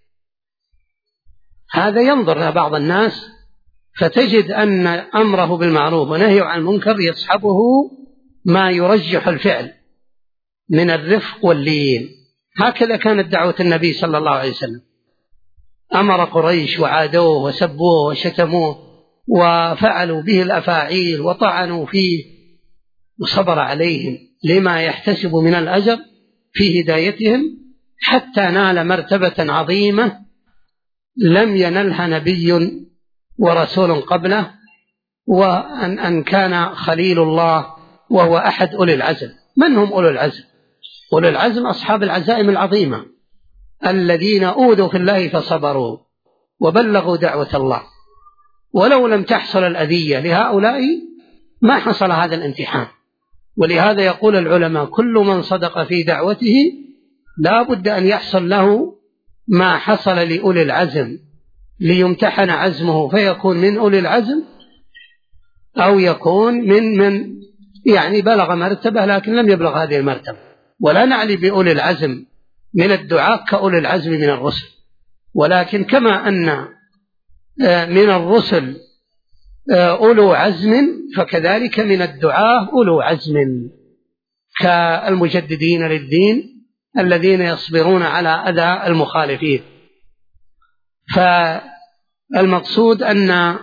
هذا ينظر له بعض الناس فتجد أن أمره بالمعروف ونهيه عن المنكر يصحبه ما يرجح الفعل من الرفق واللين. هكذا كانت دعوة النبي صلى الله عليه وسلم، أمر قريش وعادوه وسبوه وشتموه وفعلوا به الأفاعيل وطعنوا فيه، وصبر عليهم لما يحتسب من الأجر في هدايتهم، حتى نال مرتبة عظيمة لم ينلها نبي ورسول قبله، وأن كان خليل الله وهو أحد أولي العزم. من هم أولي العزم؟ أولي العزم أصحاب العزائم العظيمة الذين أوذوا في الله فصبروا وبلغوا دعوة الله. ولو لم تحصل الأذية لهؤلاء ما حصل هذا الامتحان. ولهذا يقول العلماء: كل من صدق في دعوته لا بد أن يحصل له ما حصل لأولي العزم، ليمتحن عزمه فيكون من أولي العزم، أو يكون من يعني بلغ مرتبة لكن لم يبلغ هذه المرتبة. ولا نعني بأولي العزم من الدعاء كأولي العزم من الرسل، ولكن كما أن من الرسل أولو عزم فكذلك من الدعاة أولو عزم، كالمجددين للدين الذين يصبرون على أذى المخالفين. فالمقصود أن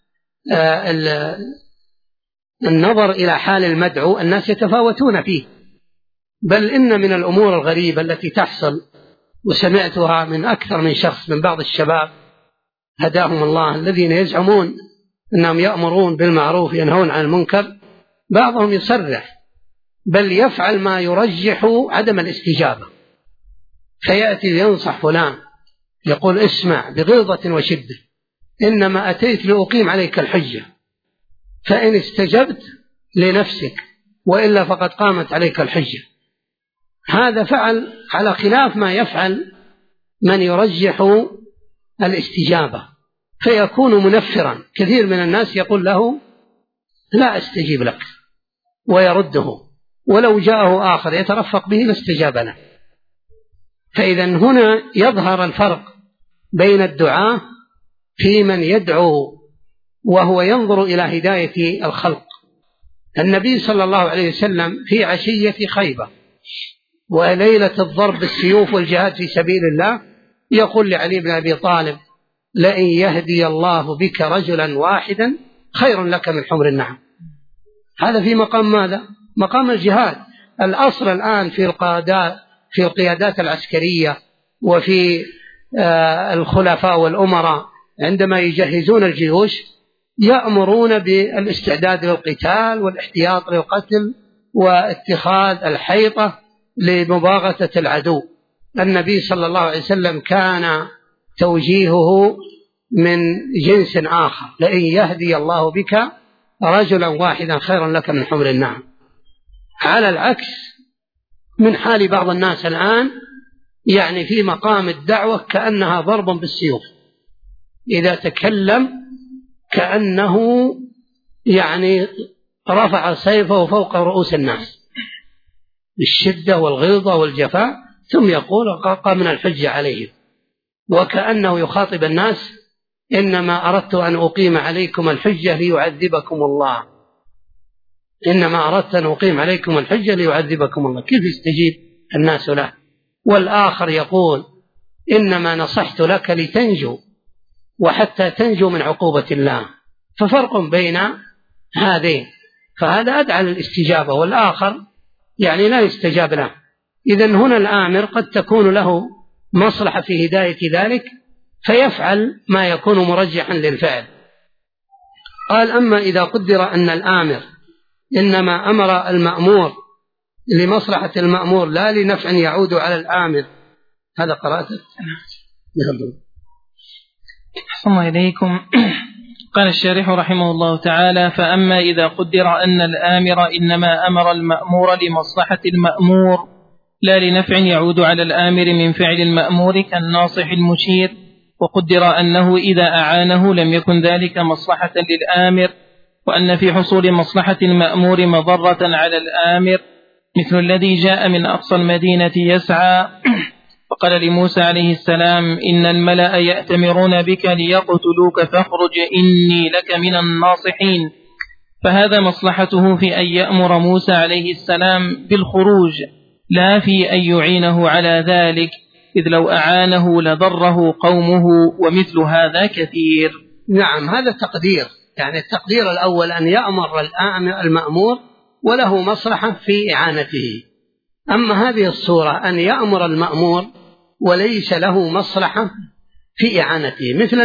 النظر إلى حال المدعو الناس يتفاوتون فيه، بل إن من الأمور الغريبة التي تحصل وسمعتها من أكثر من شخص من بعض الشباب هداهم الله الذين يزعمون أنهم يأمرون بالمعروف ينهون عن المنكر، بعضهم يصرح بل يفعل ما يرجح عدم الاستجابة، فيأتي ينصح فلان يقول: اسمع بغلظة وشدة، إنما أتيت لأقيم عليك الحجة، فإن استجبت لنفسك وإلا فقد قامت عليك الحجة. هذا فعل على خلاف ما يفعل من يرجح الاستجابة، فيكون منفرا. كثير من الناس يقول له: لا أستجيب لك، ويرده، ولو جاءه آخر يترفق به لاستجاب له. فإذا هنا يظهر الفرق بين الدعاء في من يدعو وهو ينظر إلى هداية الخلق. النبي صلى الله عليه وسلم في عشية خيبر وليلة الضرب بالسيوف والجهاد في سبيل الله يقول لعلي بن أبي طالب: لئن يهدي الله بك رجلا واحدا خير لك من حمر النعم. هذا في مقام ماذا؟ مقام الجهاد. الأصل الآن في في القيادات العسكرية وفي الخلفاء والأمراء عندما يجهزون الجيوش يأمرون بالاستعداد للقتال والاحتياط للقتل واتخاذ الحيطة لمباغتة العدو. النبي صلى الله عليه وسلم كان توجيهه من جنس آخر: لئن يهدي الله بك رجلا واحدا خيرا لك من حمر النعم. على العكس من حال بعض الناس الآن، يعني في مقام الدعوة كأنها ضرب بالسيوف، إذا تكلم كأنه يعني رفع سيفه فوق رؤوس الناس بالشدة والغلظة والجفاء، ثم يقول قامنا الحجة عليهم، وكأنه يخاطب الناس: إنما أردت أن أقيم عليكم الحجة ليعذبكم الله، إنما أردت أن أقيم عليكم الحجة ليعذبكم الله. كيف يستجيب الناس له؟ والآخر يقول: إنما نصحت لك لتنجو وحتى تنجو من عقوبة الله. ففرق بين هذين، فهذا أدعى للاستجابة والآخر يعني لا يستجاب له. إذن هنا الآمر قد تكون له مصلحة في هداية ذلك فيفعل ما يكون مرجحا للفعل. قال: أما إذا قدر أن الآمر إنما أمر المأمور لمصلحة المأمور لا لنفع يعود على الآمر. هذا قرأته. أحسن إليكم. قال الشارح رحمه الله تعالى: فأما إذا قدر أن الآمر إنما أمر المأمور لمصلحة المأمور لا لنفع يعود على الآمر من فعل المأمور كالناصح المشير، وقدر أنه إذا أعانه لم يكن ذلك مصلحة للآمر، وأن في حصول مصلحة المأمور مضرة على الآمر، مثل الذي جاء من أقصى المدينة يسعى فقال لموسى عليه السلام: إن الملأ يأتمرون بك ليقتلوك فاخرج إني لك من الناصحين. فهذا مصلحته في أن يأمر موسى عليه السلام بالخروج، لا في أن يعينه على ذلك، إذ لو أعانه لضره قومه، ومثل هذا كثير. نعم، هذا تقدير، يعني التقدير الأول أن يأمر المأمور وله مصلحة في إعانته. أما هذه الصورة أن يأمر المأمور وليس له مصلحة في إعانته، مثل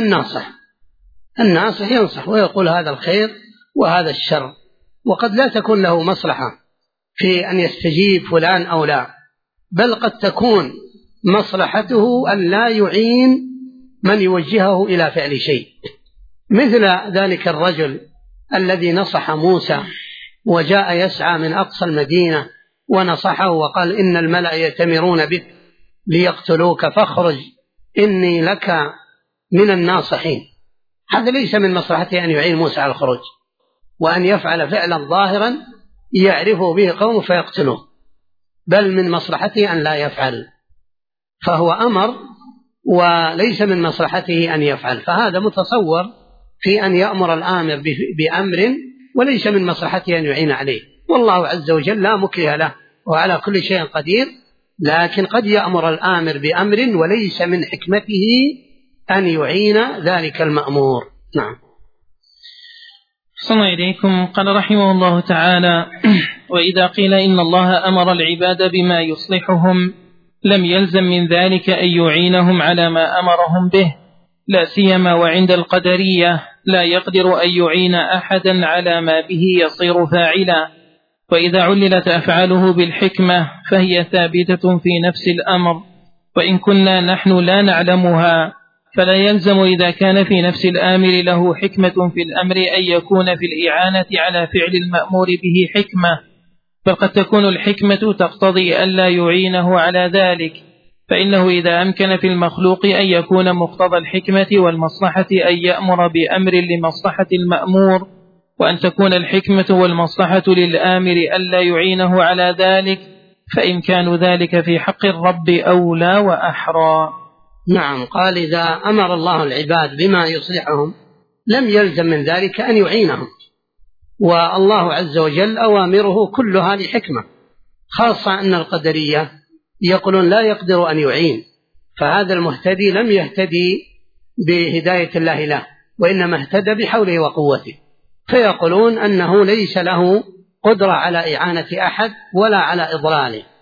الناصح ينصح ويقول هذا الخير وهذا الشر، وقد لا تكون له مصلحة في أن يستجيب فلان أو لا، بل قد تكون مصلحته أن لا يعين من يوجهه إلى فعل شيء، مثل ذلك الرجل الذي نصح موسى وجاء يسعى من أقصى المدينة ونصحه وقال: إن الملأ يأتمرون بك ليقتلوك فاخرج إني لك من الناصحين. هذا ليس من مصلحته أن يعين موسى على الخروج وأن يفعل فعلا ظاهرا يعرفه به قوم فيقتلوه، بل من مصلحته أن لا يفعل، فهو أمر وليس من مصلحته أن يفعل، فهذا متصور في أن يأمر الآمر بأمر وليس من مصلحته أن يعين عليه. والله عز وجل لا مكره له وعلى كل شيء قدير، لكن قد يأمر الآمر بأمر وليس من حكمته أن يعين ذلك المأمور. نعم. صلى إليكم. قال رحمه الله تعالى: وإذا قيل إن الله أمر العباد بما يصلحهم لم يلزم من ذلك أن يعينهم على ما أمرهم به، لا سيما وعند القدرية لا يقدر أن يعين أحدا على ما به يصير فاعلا. وإذا عللت أفعاله بالحكمة فهي ثابتة في نفس الأمر، وإن كنا نحن لا نعلمها، فلا يلزم إذا كان في نفس الآمر له حكمة في الأمر أن يكون في الإعانة على فعل المأمور به حكمة، بل قد تكون الحكمة تقتضي ألا يعينه على ذلك، فإنه إذا أمكن في المخلوق أن يكون مقتضى الحكمة والمصلحة أن يأمر بأمر لمصلحة المأمور، وأن تكون الحكمة والمصلحة للآمر ألا يعينه على ذلك، فإمكان ذلك في حق الرب أولى وأحرى. نعم. قال: إذا أمر الله العباد بما يصلحهم لم يلزم من ذلك أن يعينهم، والله عز وجل أوامره كلها لحكمة، خاصة أن القدرية يقولون لا يقدر أن يعين، فهذا المهتدي لم يهتدي بهداية الله له، وإنما اهتدى بحوله وقوته، فيقولون أنه ليس له قدرة على إعانة أحد ولا على إضلاله،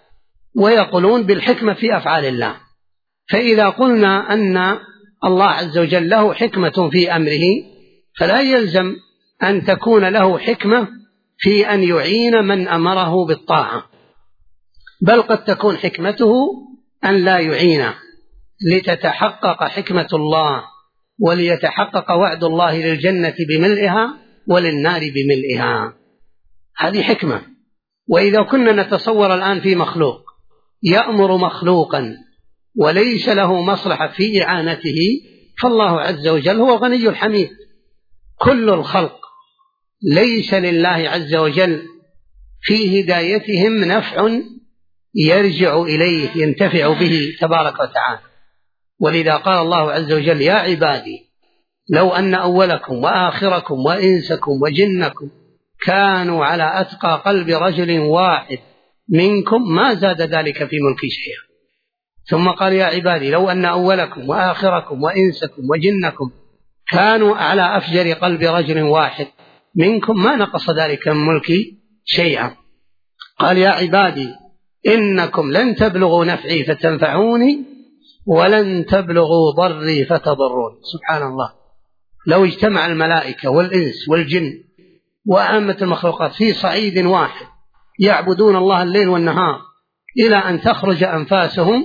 ويقولون بالحكمة في أفعال الله. فإذا قلنا أن الله عز وجل له حكمة في أمره، فلا يلزم أن تكون له حكمة في أن يعين من أمره بالطاعة، بل قد تكون حكمته أن لا يعينه لتتحقق حكمة الله وليتحقق وعد الله للجنة بملئها وللنار بملئها. هذه حكمة. وإذا كنا نتصور الآن في مخلوق يأمر مخلوقا وليس له مصلحة في إعانته، فالله عز وجل هو الغني الحميد. كل الخلق ليس لله عز وجل في هدايتهم نفع يرجع إليه ينتفع به تبارك وتعالى. ولذا قال الله عز وجل: يا عبادي لو أن أولكم وآخركم وإنسكم وجنكم كانوا على أتقى قلب رجل واحد منكم ما زاد ذلك في ملكي شيئا. ثم قال: يا عبادي لو أن أولكم وآخركم وإنسكم وجنكم كانوا على أفجر قلب رجل واحد منكم ما نقص ذلك من ملكي شيئا. قال: يا عبادي إنكم لن تبلغوا نفعي فتنفعوني ولن تبلغوا ضري فتضرون. سبحان الله، لو اجتمع الملائكة والإنس والجن وعامة المخلوقات في صعيد واحد يعبدون الله الليل والنهار إلى أن تخرج أنفاسهم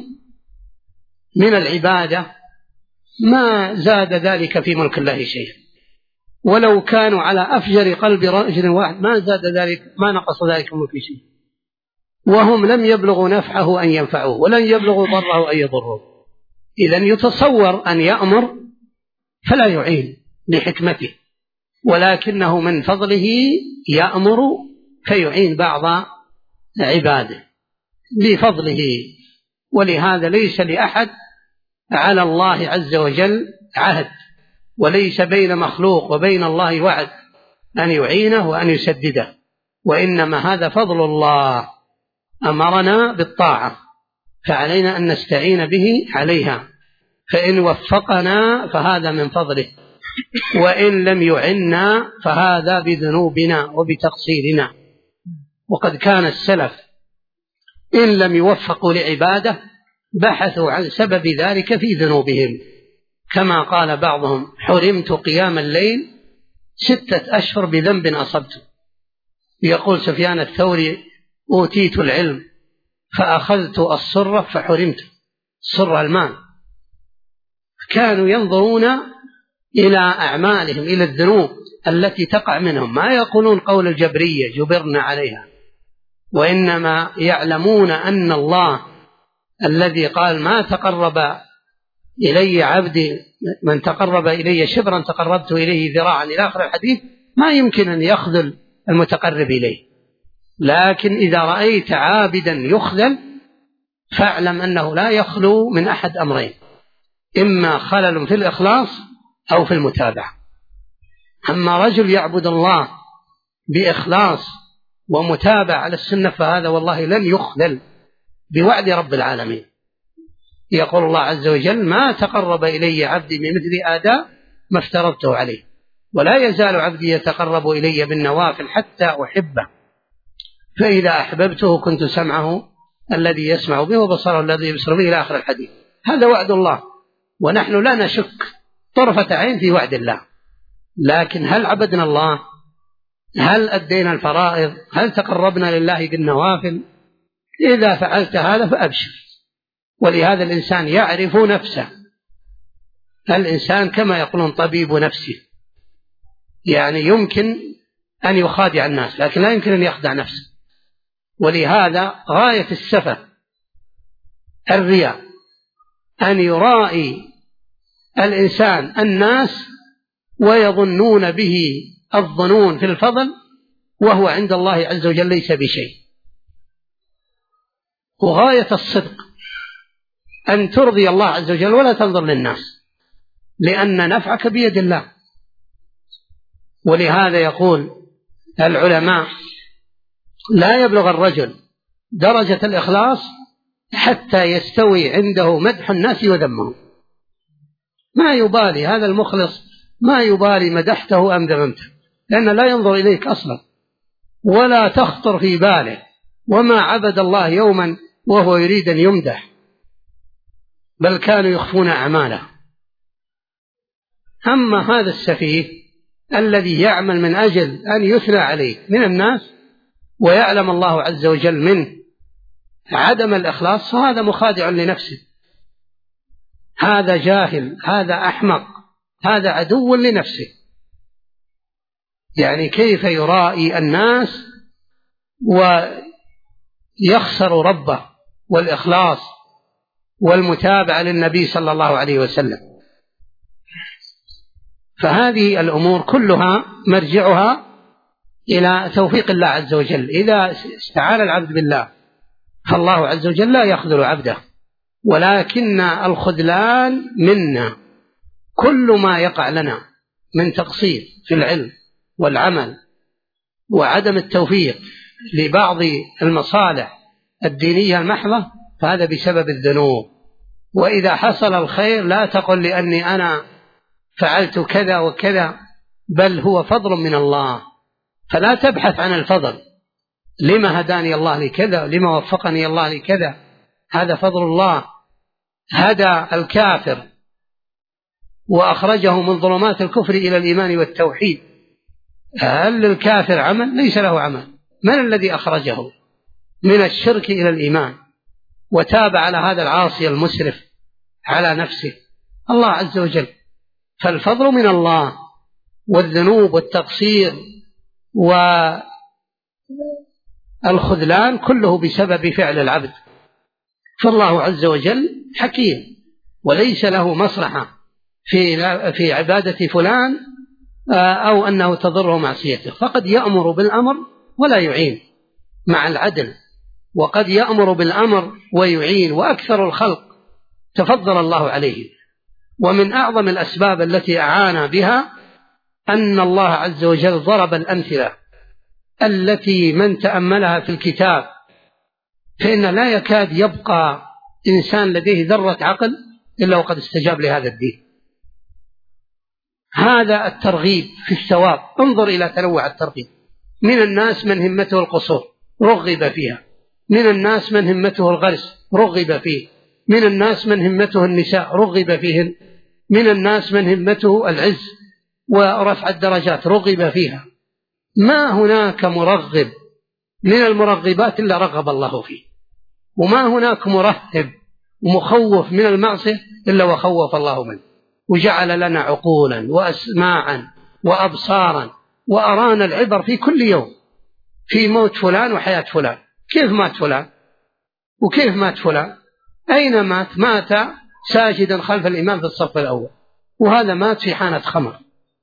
من العبادة ما زاد ذلك في ملك الله شيئا، ولو كانوا على أفجر قلب رجل واحد ما زاد ذلك ما نقص ذلك من ملك شيئا، وهم لم يبلغوا نفعه أن ينفعوه ولن يبلغوا ضره أن يضروه. إذن يتصور أن يأمر فلا يعين لحكمته، ولكنه من فضله يأمر فيعين بعض عباده بفضله. ولهذا ليس لأحد على الله عز وجل عهد، وليس بين مخلوق وبين الله وعد أن يعينه وأن يسدده، وإنما هذا فضل الله أمرنا بالطاعة فعلينا أن نستعين به عليها، فإن وفقنا فهذا من فضله، وإن لم يعنا فهذا بذنوبنا وبتقصيرنا. وقد كان السلف إن لم يوفقوا لعبادة بحثوا عن سبب ذلك في ذنوبهم، كما قال بعضهم: حرمت قيام الليل 6 أشهر بذنب أصبته. يقول سفيان الثوري: أوتيت العلم فأخذت الصرة فحرمت، الصرة المال. كانوا ينظرون إلى أعمالهم إلى الذنوب التي تقع منهم، ما يقولون قول الجبرية جبرنا عليها، وإنما يعلمون أن الله الذي قال: ما تقرب إلي عبدي من تقرب إلي شبرا تقربت إليه ذراعا إلى آخر الحديث، ما يمكن أن يخذل المتقرب إليه. لكن إذا رأيت عابدا يخذل فاعلم أنه لا يخلو من أحد أمرين: إما خلل في الإخلاص أو في المتابعة. أما رجل يعبد الله بإخلاص ومتابعة على السنة فهذا والله لن يخذل بوعد رب العالمين. يقول الله عز وجل: ما تقرب إلي عبدي بمثل آداء ما افترضته عليه، ولا يزال عبدي يتقرب إلي بالنوافل حتى أحبه، فإذا أحببته كنت سمعه الذي يسمع به وبصره الذي يبصر به إلى آخر الحديث. هذا وعد الله، ونحن لا نشك طرفة عين في وعد الله. لكن هل عبدنا الله؟ هل أدينا الفرائض؟ هل تقربنا لله بالنوافل؟ إذا فعلت هذا فأبشر. ولهذا الإنسان يعرف نفسه. الإنسان كما يقولون طبيب نفسه، يعني يمكن أن يخادع الناس لكن لا يمكن أن يخدع نفسه. ولهذا غاية السفة الرياء، أن يرائي الإنسان الناس ويظنون به الظنون في الفضل وهو عند الله عز وجل ليس بشيء. وغاية الصدق أن ترضي الله عز وجل ولا تنظر للناس، لأن نفعك بيد الله. ولهذا يقول العلماء: لا يبلغ الرجل درجة الإخلاص حتى يستوي عنده مدح الناس وذمهم. ما يبالي هذا المخلص، ما يبالي مدحته أم ذممته، لأنه لا ينظر إليك أصلا ولا تخطر في باله. وما عبد الله يوما وهو يريد أن يمدح، بل كانوا يخفون أعماله. أما هذا السفيه الذي يعمل من أجل أن يثنى عليه من الناس ويعلم الله عز وجل منه عدم الإخلاص، فهذا مخادع لنفسه، هذا جاهل، هذا أحمق، هذا عدو لنفسه. يعني كيف يرائي الناس ويخسر ربه والإخلاص والمتابعة للنبي صلى الله عليه وسلم. فهذه الأمور كلها مرجعها إلى توفيق الله عز وجل. إذا استعان العبد بالله فالله عز وجل لا يخذل عبده، ولكن الخذلان منا. كل ما يقع لنا من تقصير في العلم والعمل وعدم التوفيق لبعض المصالح الدينية المحضة فهذا بسبب الذنوب. وإذا حصل الخير لا تقل لأني أنا فعلت كذا وكذا، بل هو فضل من الله، فلا تبحث عن الفضل، لما هداني الله لكذا، لما وفقني الله لكذا، هذا فضل الله. هدى الكافر وأخرجه من ظلمات الكفر إلى الإيمان والتوحيد. هل للكافر عمل؟ ليس له عمل. من الذي أخرجه من الشرك إلى الإيمان وتاب على هذا العاصي المسرف على نفسه؟ الله عز وجل. فالفضل من الله، والذنوب والتقصير والخذلان كله بسبب فعل العبد. فالله عز وجل حكيم وليس له مصلحة في عبادة فلان أو أنه تضره معصيته، فقد يأمر بالأمر ولا يعين مع العدل، وقد يأمر بالأمر ويعين، وأكثر الخلق تفضل الله عليه. ومن أعظم الأسباب التي أعان بها أن الله عز وجل ضرب الأمثلة التي من تأملها في الكتاب فإن لا يكاد يبقى إنسان لديه ذرة عقل إلا وقد استجاب لهذا الدين. هذا الترغيب في الثواب، انظر إلى تنوع الترغيب. من الناس من همته القصور رغب فيها، من الناس من همته الغرس رغب فيه، من الناس من همته النساء رغب فيهن، من الناس من همته العز ورفع الدرجات رغب فيها. ما هناك مرغب من المرغبات إلا رغب الله فيه، وما هناك مرهب ومخوف من المعصية إلا وخوف الله منه، وجعل لنا عقولا وأسماعا وأبصارا وأرانا العبر في كل يوم في موت فلان وحياة فلان. كيف مات فلان وكيف مات فلان؟ أين مات؟ مات ساجدا خلف الإمام في الصف الأول، وهذا مات في حانة خمر.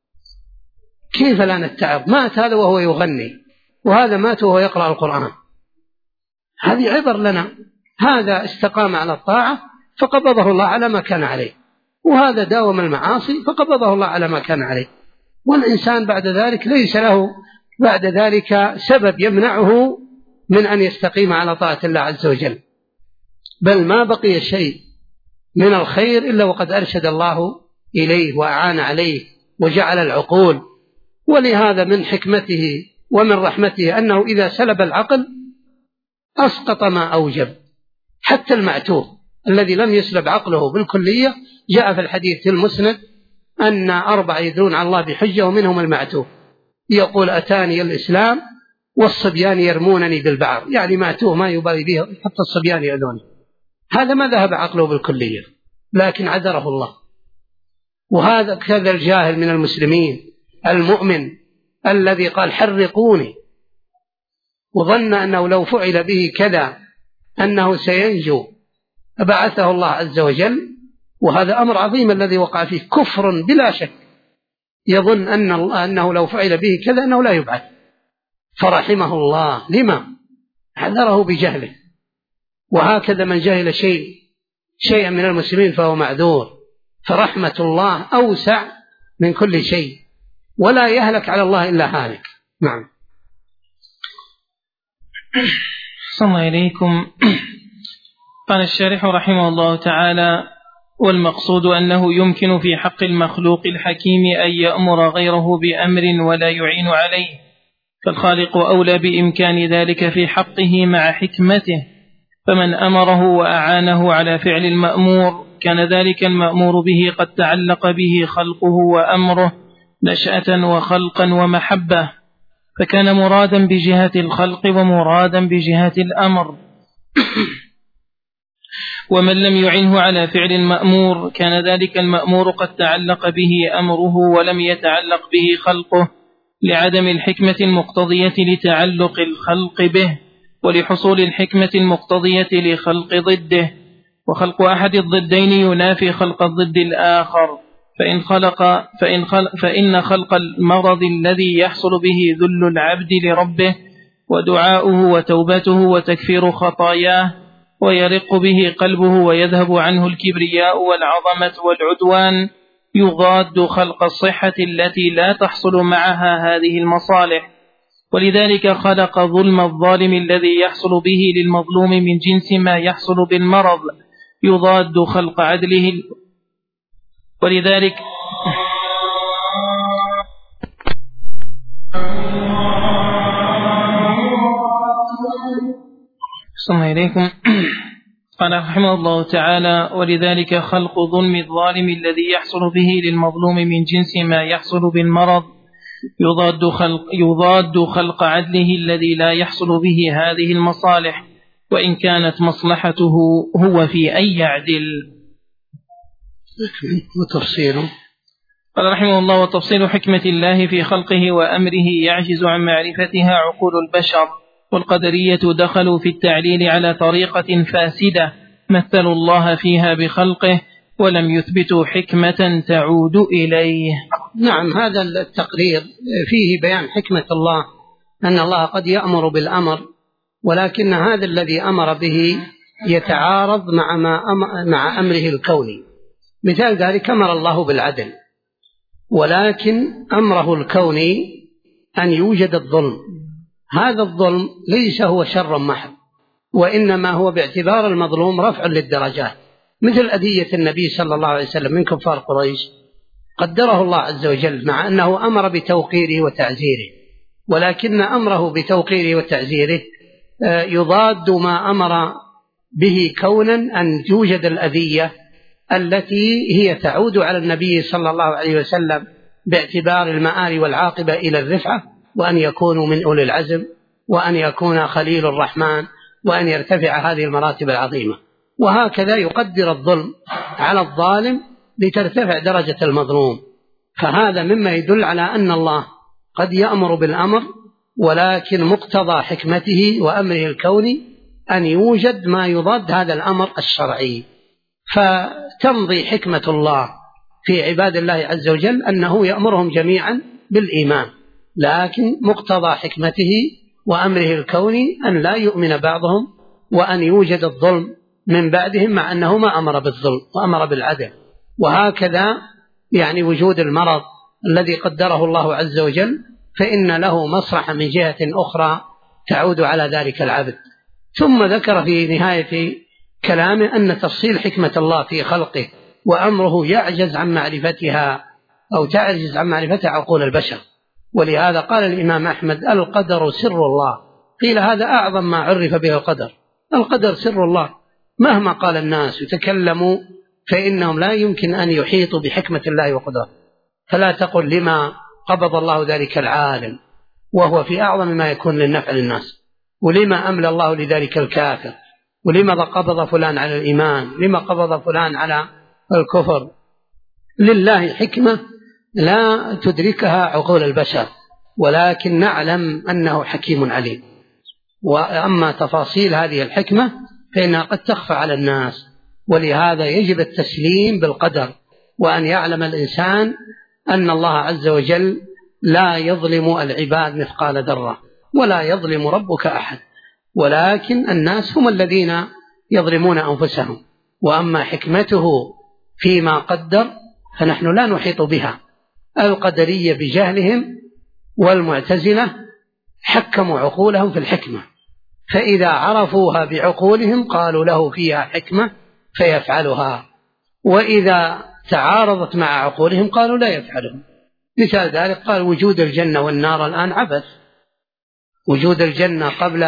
كيف لا نتعب؟ مات هذا وهو يغني، وهذا مات وهو يقرأ القرآن. هذه عبر لنا. هذا استقام على الطاعة فقبضه الله على ما كان عليه، وهذا داوم المعاصي فقبضه الله على ما كان عليه. والإنسان بعد ذلك ليس له بعد ذلك سبب يمنعه من أن يستقيم على طاعة الله عز وجل، بل ما بقي شيء من الخير إلا وقد أرشد الله إليه وأعان عليه وجعل العقول. ولهذا من حكمته ومن رحمته أنه إذا سلب العقل أسقط ما أوجب. حتى المعتوه الذي لم يسلب عقله بالكلية جاء في الحديث المسند أن 4 يدلون على الله بحجة ومنهم المعتوه، يقول أتاني الإسلام والصبيان يرمونني بالبعر، يعني معتوه ما يبالي به، حتى الصبيان يأذوني. هذا ما ذهب عقله بالكلية لكن عذره الله. وهذا كذا الجاهل من المسلمين المؤمن الذي قال حرقوني، وظن أنه لو فعل به كذا أنه سينجو، بعثه الله عز وجل. وهذا أمر عظيم الذي وقع فيه، كفر بلا شك، يظن أنه لو فعل به كذا أنه لا يبعث، فرحمه الله. لما؟ عذره بجهله. وهكذا من جهل شيئا من المسلمين فهو معذور. فرحمة الله أوسع من كل شيء، ولا يهلك على الله إلا هالك. نعم. صلى الله إليكم. قال الشارح رحمه الله تعالى: والمقصود أنه يمكن في حق المخلوق الحكيم أن يأمر غيره بأمر ولا يعين عليه، فالخالق أولى بإمكان ذلك في حقه مع حكمته، فمن أمره وأعانه على فعل المأمور كان ذلك المأمور به قد تعلق به خلقه وأمره نشأة وخلقا ومحبة، فكان مرادا بجهة الخلق ومرادا بجهة الأمر. ومن لم يعنه على فعل المأمور كان ذلك المأمور قد تعلق به أمره ولم يتعلق به خلقه، لعدم الحكمة المقتضية لتعلق الخلق به، ولحصول الحكمة المقتضية لخلق ضده. وخلق أحد الضدين ينافي خلق الضد الآخر، فإن خلق المرض الذي يحصل به ذل العبد لربه ودعاؤه وتوبته وتكفير خطاياه ويرق به قلبه ويذهب عنه الكبرياء والعظمة والعدوان، يضاد خلق الصحة التي لا تحصل معها هذه المصالح. ولذلك خلق ظلم الظالم الذي يحصل به للمظلوم من جنس ما يحصل بالمرض، يضاد خلق عدله. ولذلك السلام عليكم. قال رحمه الله تعالى: ولذلك خلق ظلم الظالم الذي يحصل به للمظلوم من جنس ما يحصل بالمرض يضاد خلق عدله الذي لا يحصل به هذه المصالح، وإن كانت مصلحته هو في أن يعدل. وتفصيله قال رحمه الله: وتفصيل حكمة الله في خلقه وأمره يعجز عن معرفتها عقول البشر، والقدرية دخلوا في التعليل على طريقة فاسدة مثلوا الله فيها بخلقه ولم يثبتوا حكمة تعود إليه. نعم، هذا التقرير فيه بيان حكمة الله، أن الله قد يأمر بالأمر، ولكن هذا الذي أمر به يتعارض مع أمره الكوني. مثال ذلك أمر الله بالعدل، ولكن أمره الكوني أن يوجد الظلم. هذا الظلم ليس هو شر محض، وإنما هو باعتبار المظلوم رفع للدرجات، مثل أذية النبي صلى الله عليه وسلم من كفار قريش، قدره الله عز وجل مع أنه أمر بتوقيره وتعزيره، ولكن أمره بتوقيره وتعزيره يضاد ما أمر به كونا أن يوجد الأذية التي هي تعود على النبي صلى الله عليه وسلم باعتبار المآل والعاقبة إلى الرفعة، وأن يكونوا من أولي العزم، وأن يكون خليل الرحمن، وأن يرتفع هذه المراتب العظيمة. وهكذا يقدر الظلم على الظالم لترتفع درجة المظلوم. فهذا مما يدل على أن الله قد يأمر بالأمر، ولكن مقتضى حكمته وأمره الكوني أن يوجد ما يضاد هذا الأمر الشرعي. فتمضي حكمة الله في عباد الله عز وجل أنه يأمرهم جميعا بالإيمان، لكن مقتضى حكمته وأمره الكوني أن لا يؤمن بعضهم، وأن يوجد الظلم من بعدهم، مع أنه ما أمر بالظلم وأمر بالعدل. وهكذا يعني وجود المرض الذي قدره الله عز وجل، فإن له مصلحة من جهة أخرى تعود على ذلك العبد. ثم ذكر في نهاية كلامه أن تفصيل حكمة الله في خلقه وأمره يعجز عن معرفتها أو تعجز عن معرفتها عقول البشر. ولهذا قال الإمام أحمد: القدر سر الله. قيل هذا أعظم ما عرف به القدر. القدر سر الله، مهما قال الناس وتكلموا فإنهم لا يمكن أن يحيطوا بحكمة الله وقدره. فلا تقل لما قبض الله ذلك العالم وهو في أعظم ما يكون للنفع للناس، ولما أملى الله لذلك الكافر، ولما قبض فلان على الإيمان، لما قبض فلان على الكفر. لله حكمة لا تدركها عقول البشر، ولكن نعلم أنه حكيم عليم. وأما تفاصيل هذه الحكمة فإنها قد تخفى على الناس، ولهذا يجب التسليم بالقدر، وأن يعلم الإنسان أن الله عز وجل لا يظلم العباد مثقال ذرة، ولا يظلم ربك أحد، ولكن الناس هم الذين يظلمون أنفسهم. وأما حكمته فيما قدر فنحن لا نحيط بها. القدرية بجهلهم والمعتزلة حكموا عقولهم في الحكمة، فإذا عرفوها بعقولهم قالوا له فيها حكمة فيفعلها، وإذا تعارضت مع عقولهم قالوا لا يفعلهم. مثال ذلك قال: وجود الجنة والنار الآن عبث. وجود الجنة قبل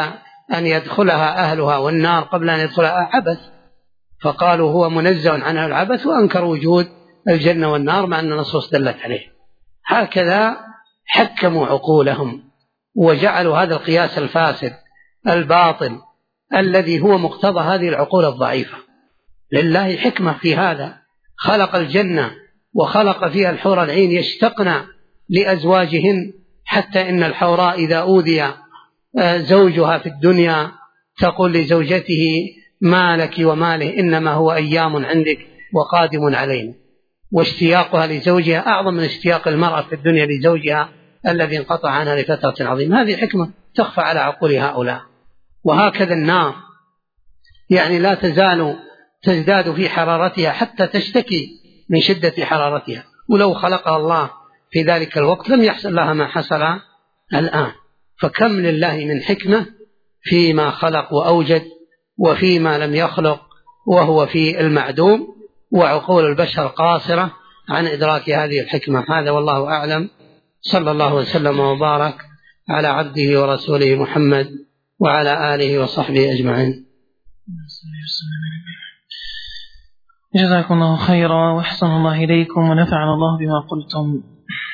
أن يدخلها أهلها والنار قبل أن يدخلها عبث، فقالوا هو منزه عن العبث، وأنكر وجود الجنة والنار مع أن النصوص دلت عليه. هكذا حكموا عقولهم وجعلوا هذا القياس الفاسد الباطل الذي هو مقتضى هذه العقول الضعيفة. لله حكمة في هذا، خلق الجنة وخلق فيها الحور العين يشتقن لأزواجهن، حتى إن الحوراء إذا أوذي زوجها في الدنيا تقول لزوجته ما لك وماله، إنما هو أيام عندك وقادم علينا. واشتياقها لزوجها أعظم من اشتياق المرأة في الدنيا لزوجها الذي انقطع عنها لفترة عظيمة. هذه حكمة تخفى على عقول هؤلاء. وهكذا النار يعني لا تزال تزداد في حرارتها حتى تشتكي من شدة حرارتها، ولو خلقها الله في ذلك الوقت لم يحصل لها ما حصل الآن. فكم لله من حكمة فيما خلق وأوجد وفيما لم يخلق وهو في المعدوم، وعقول البشر قاصرة عن إدراك هذه الحكمة. هذا والله أعلم. صلى الله وسلم وبارك على عبده ورسوله محمد وعلى آله وصحبه أجمعين. جزاكم الله خيرا وأحسن الله إليكم ونفعنا الله بما قلتم.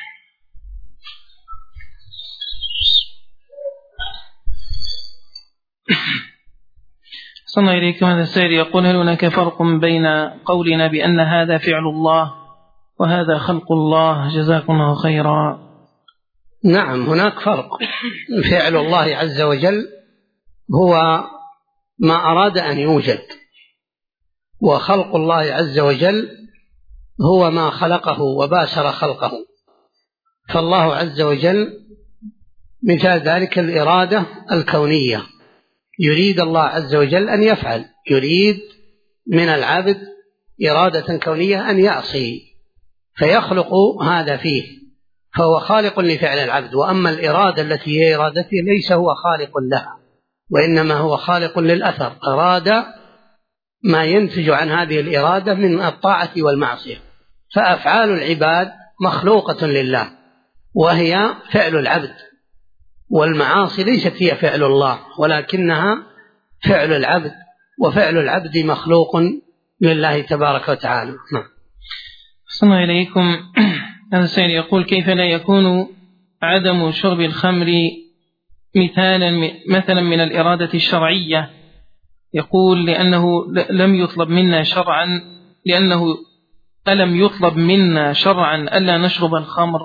صلى الله إليكم. هذا السائل يقول: هل هناك فرق بين قولنا بأن هذا فعل الله وهذا خلق الله؟ جزاكم الله خيرا. نعم، هناك فرق. فعل الله عز وجل هو ما أراد أن يوجد، وخلق الله عز وجل هو ما خلقه وباشر خلقه. فالله عز وجل مثال ذلك الإرادة الكونية، يريد الله عز وجل أن يفعل، يريد من العبد إرادة كونية أن يعصي فيخلق هذا فيه، فهو خالق لفعل العبد. وأما الإرادة التي هي إرادته ليس هو خالق لها، وإنما هو خالق للأثر، أراد ما ينتج عن هذه الإرادة من الطاعة والمعصية. فأفعال العباد مخلوقة لله وهي فعل العبد، والمعاصي ليست هي فعل الله ولكنها فعل العبد، وفعل العبد مخلوق لله تبارك وتعالى. صلى الله إليكم. هذا السائل يقول: كيف لا يكون عدم شرب الخمر مثلا من الإرادة الشرعية؟ يقول: لأنه ألم يطلب منا شرعا ألا نشرب الخمر.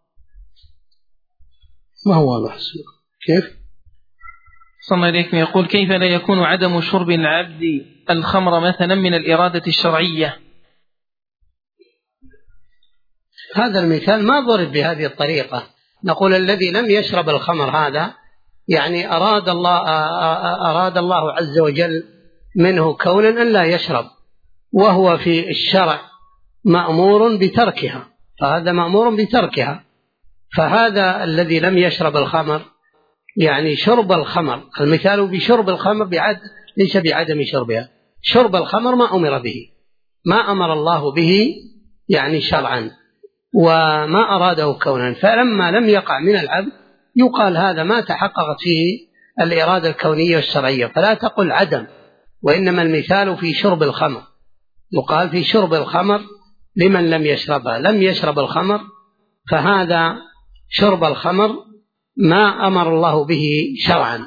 ما هو واضح كيف؟ صلى الله عليكم. يقول: كيف لا يكون عدم شرب العبد الخمر مثلا من الإرادة الشرعية؟ هذا المثال ما ضرب بهذه الطريقة. نقول الذي لم يشرب الخمر هذا يعني أراد الله عز وجل منه كونا أن لا يشرب، وهو في الشرع مأمور بتركها، فهذا مأمور بتركها. فهذا الذي لم يشرب الخمر يعني شرب الخمر، المثال بشرب الخمر ليس بعدم شربها. شرب الخمر ما أمر به، ما أمر الله به يعني شرعا، وما أراده كونا. فلما لم يقع من العبد يقال هذا ما تحققت فيه الإرادة الكونية والشرعية، فلا تقل عدم، وإنما المثال في شرب الخمر. يقال في شرب الخمر لمن لم يشربها، لم يشرب الخمر، فهذا شرب الخمر ما أمر الله به شرعا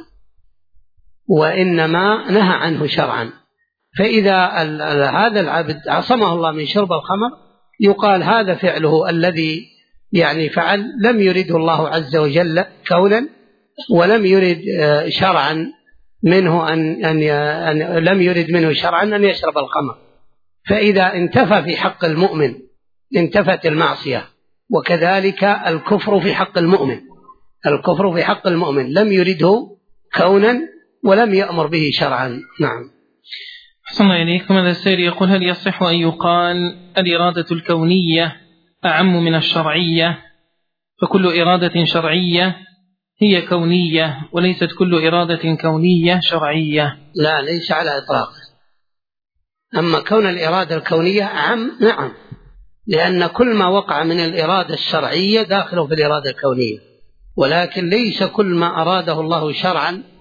وإنما نهى عنه شرعا. فإذا هذا العبد عصمه الله من شرب الخمر يقال هذا فعله الذي يعني فعل لم يرده الله عز وجل كونا، ولم يرد شرعا منه أن لم يرد منه شرعا أن يشرب الخمر. فإذا انتفى في حق المؤمن انتفت المعصية، وكذلك الكفر في حق المؤمن. الكفر في حق المؤمن لم يرده كونا ولم يأمر به شرعا. نعم. أحسن الله إليكم. هذا السائل يقول: هل يصح أن يقال الإرادة الكونية أعم من الشرعية، فكل إرادة شرعية هي كونية وليست كل إرادة كونية شرعية؟ لا، ليس على إطلاق. أما كون الإرادة الكونية أعم، نعم، لأن كل ما وقع من الإرادة الشرعية داخله في الإرادة الكونية، ولكن ليس كل ما أراده الله شرعا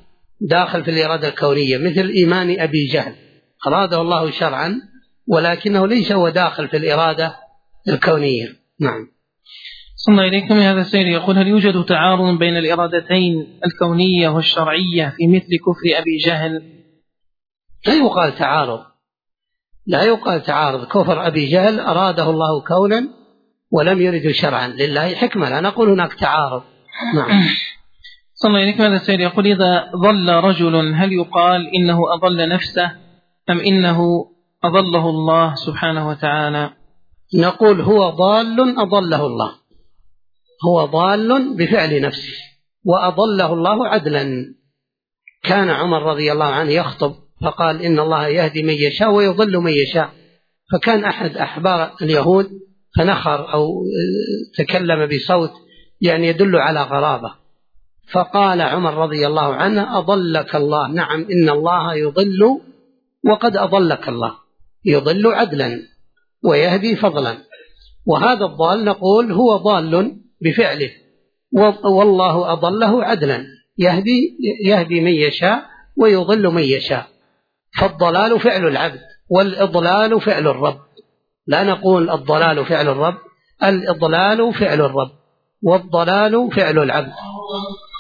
داخل في الإرادة الكونية، مثل إيمان أبي جهل أراده الله شرعا ولكنه ليس هو داخل في الإرادة الكونية. نعم. صلى الله إليكم. هذا السائل يقول: هل يوجد تعارض بين الإرادتين الكونية والشرعية في مثل كفر أبي جهل؟ لا يقال تعارض، لا يقال تعارض. كفر أبي جهل أراده الله كونا ولم يرد شرعا، لله حكمة، لا نقول هناك تعارض. نعم. صلى الله عليه وسلم. هذا السائل يقول: إذا ضل رجل هل يقال إنه أضل نفسه أم إنه أضله الله سبحانه وتعالى؟ نقول هو ضال أضله الله، هو ضال بفعل نفسه وأضله الله عدلا. كان عمر رضي الله عنه يخطب فقال: إن الله يهدي من يشاء ويضل من يشاء. فكان أحد أحبار اليهود فنخر أو تكلم بصوت يعني يدل على غرابة، فقال عمر رضي الله عنه: أضلك الله. نعم، إن الله يضل وقد أضلك الله، يضل عدلا ويهدي فضلا. وهذا الضال نقول هو ضال بفعله والله أضله عدلا، يهدي من يشاء ويضل من يشاء. فالضلال فعل العبد والإضلال فعل الرب، لا نقول الضلال فعل الرب، الإضلال فعل الرب والضلال فعل العبد.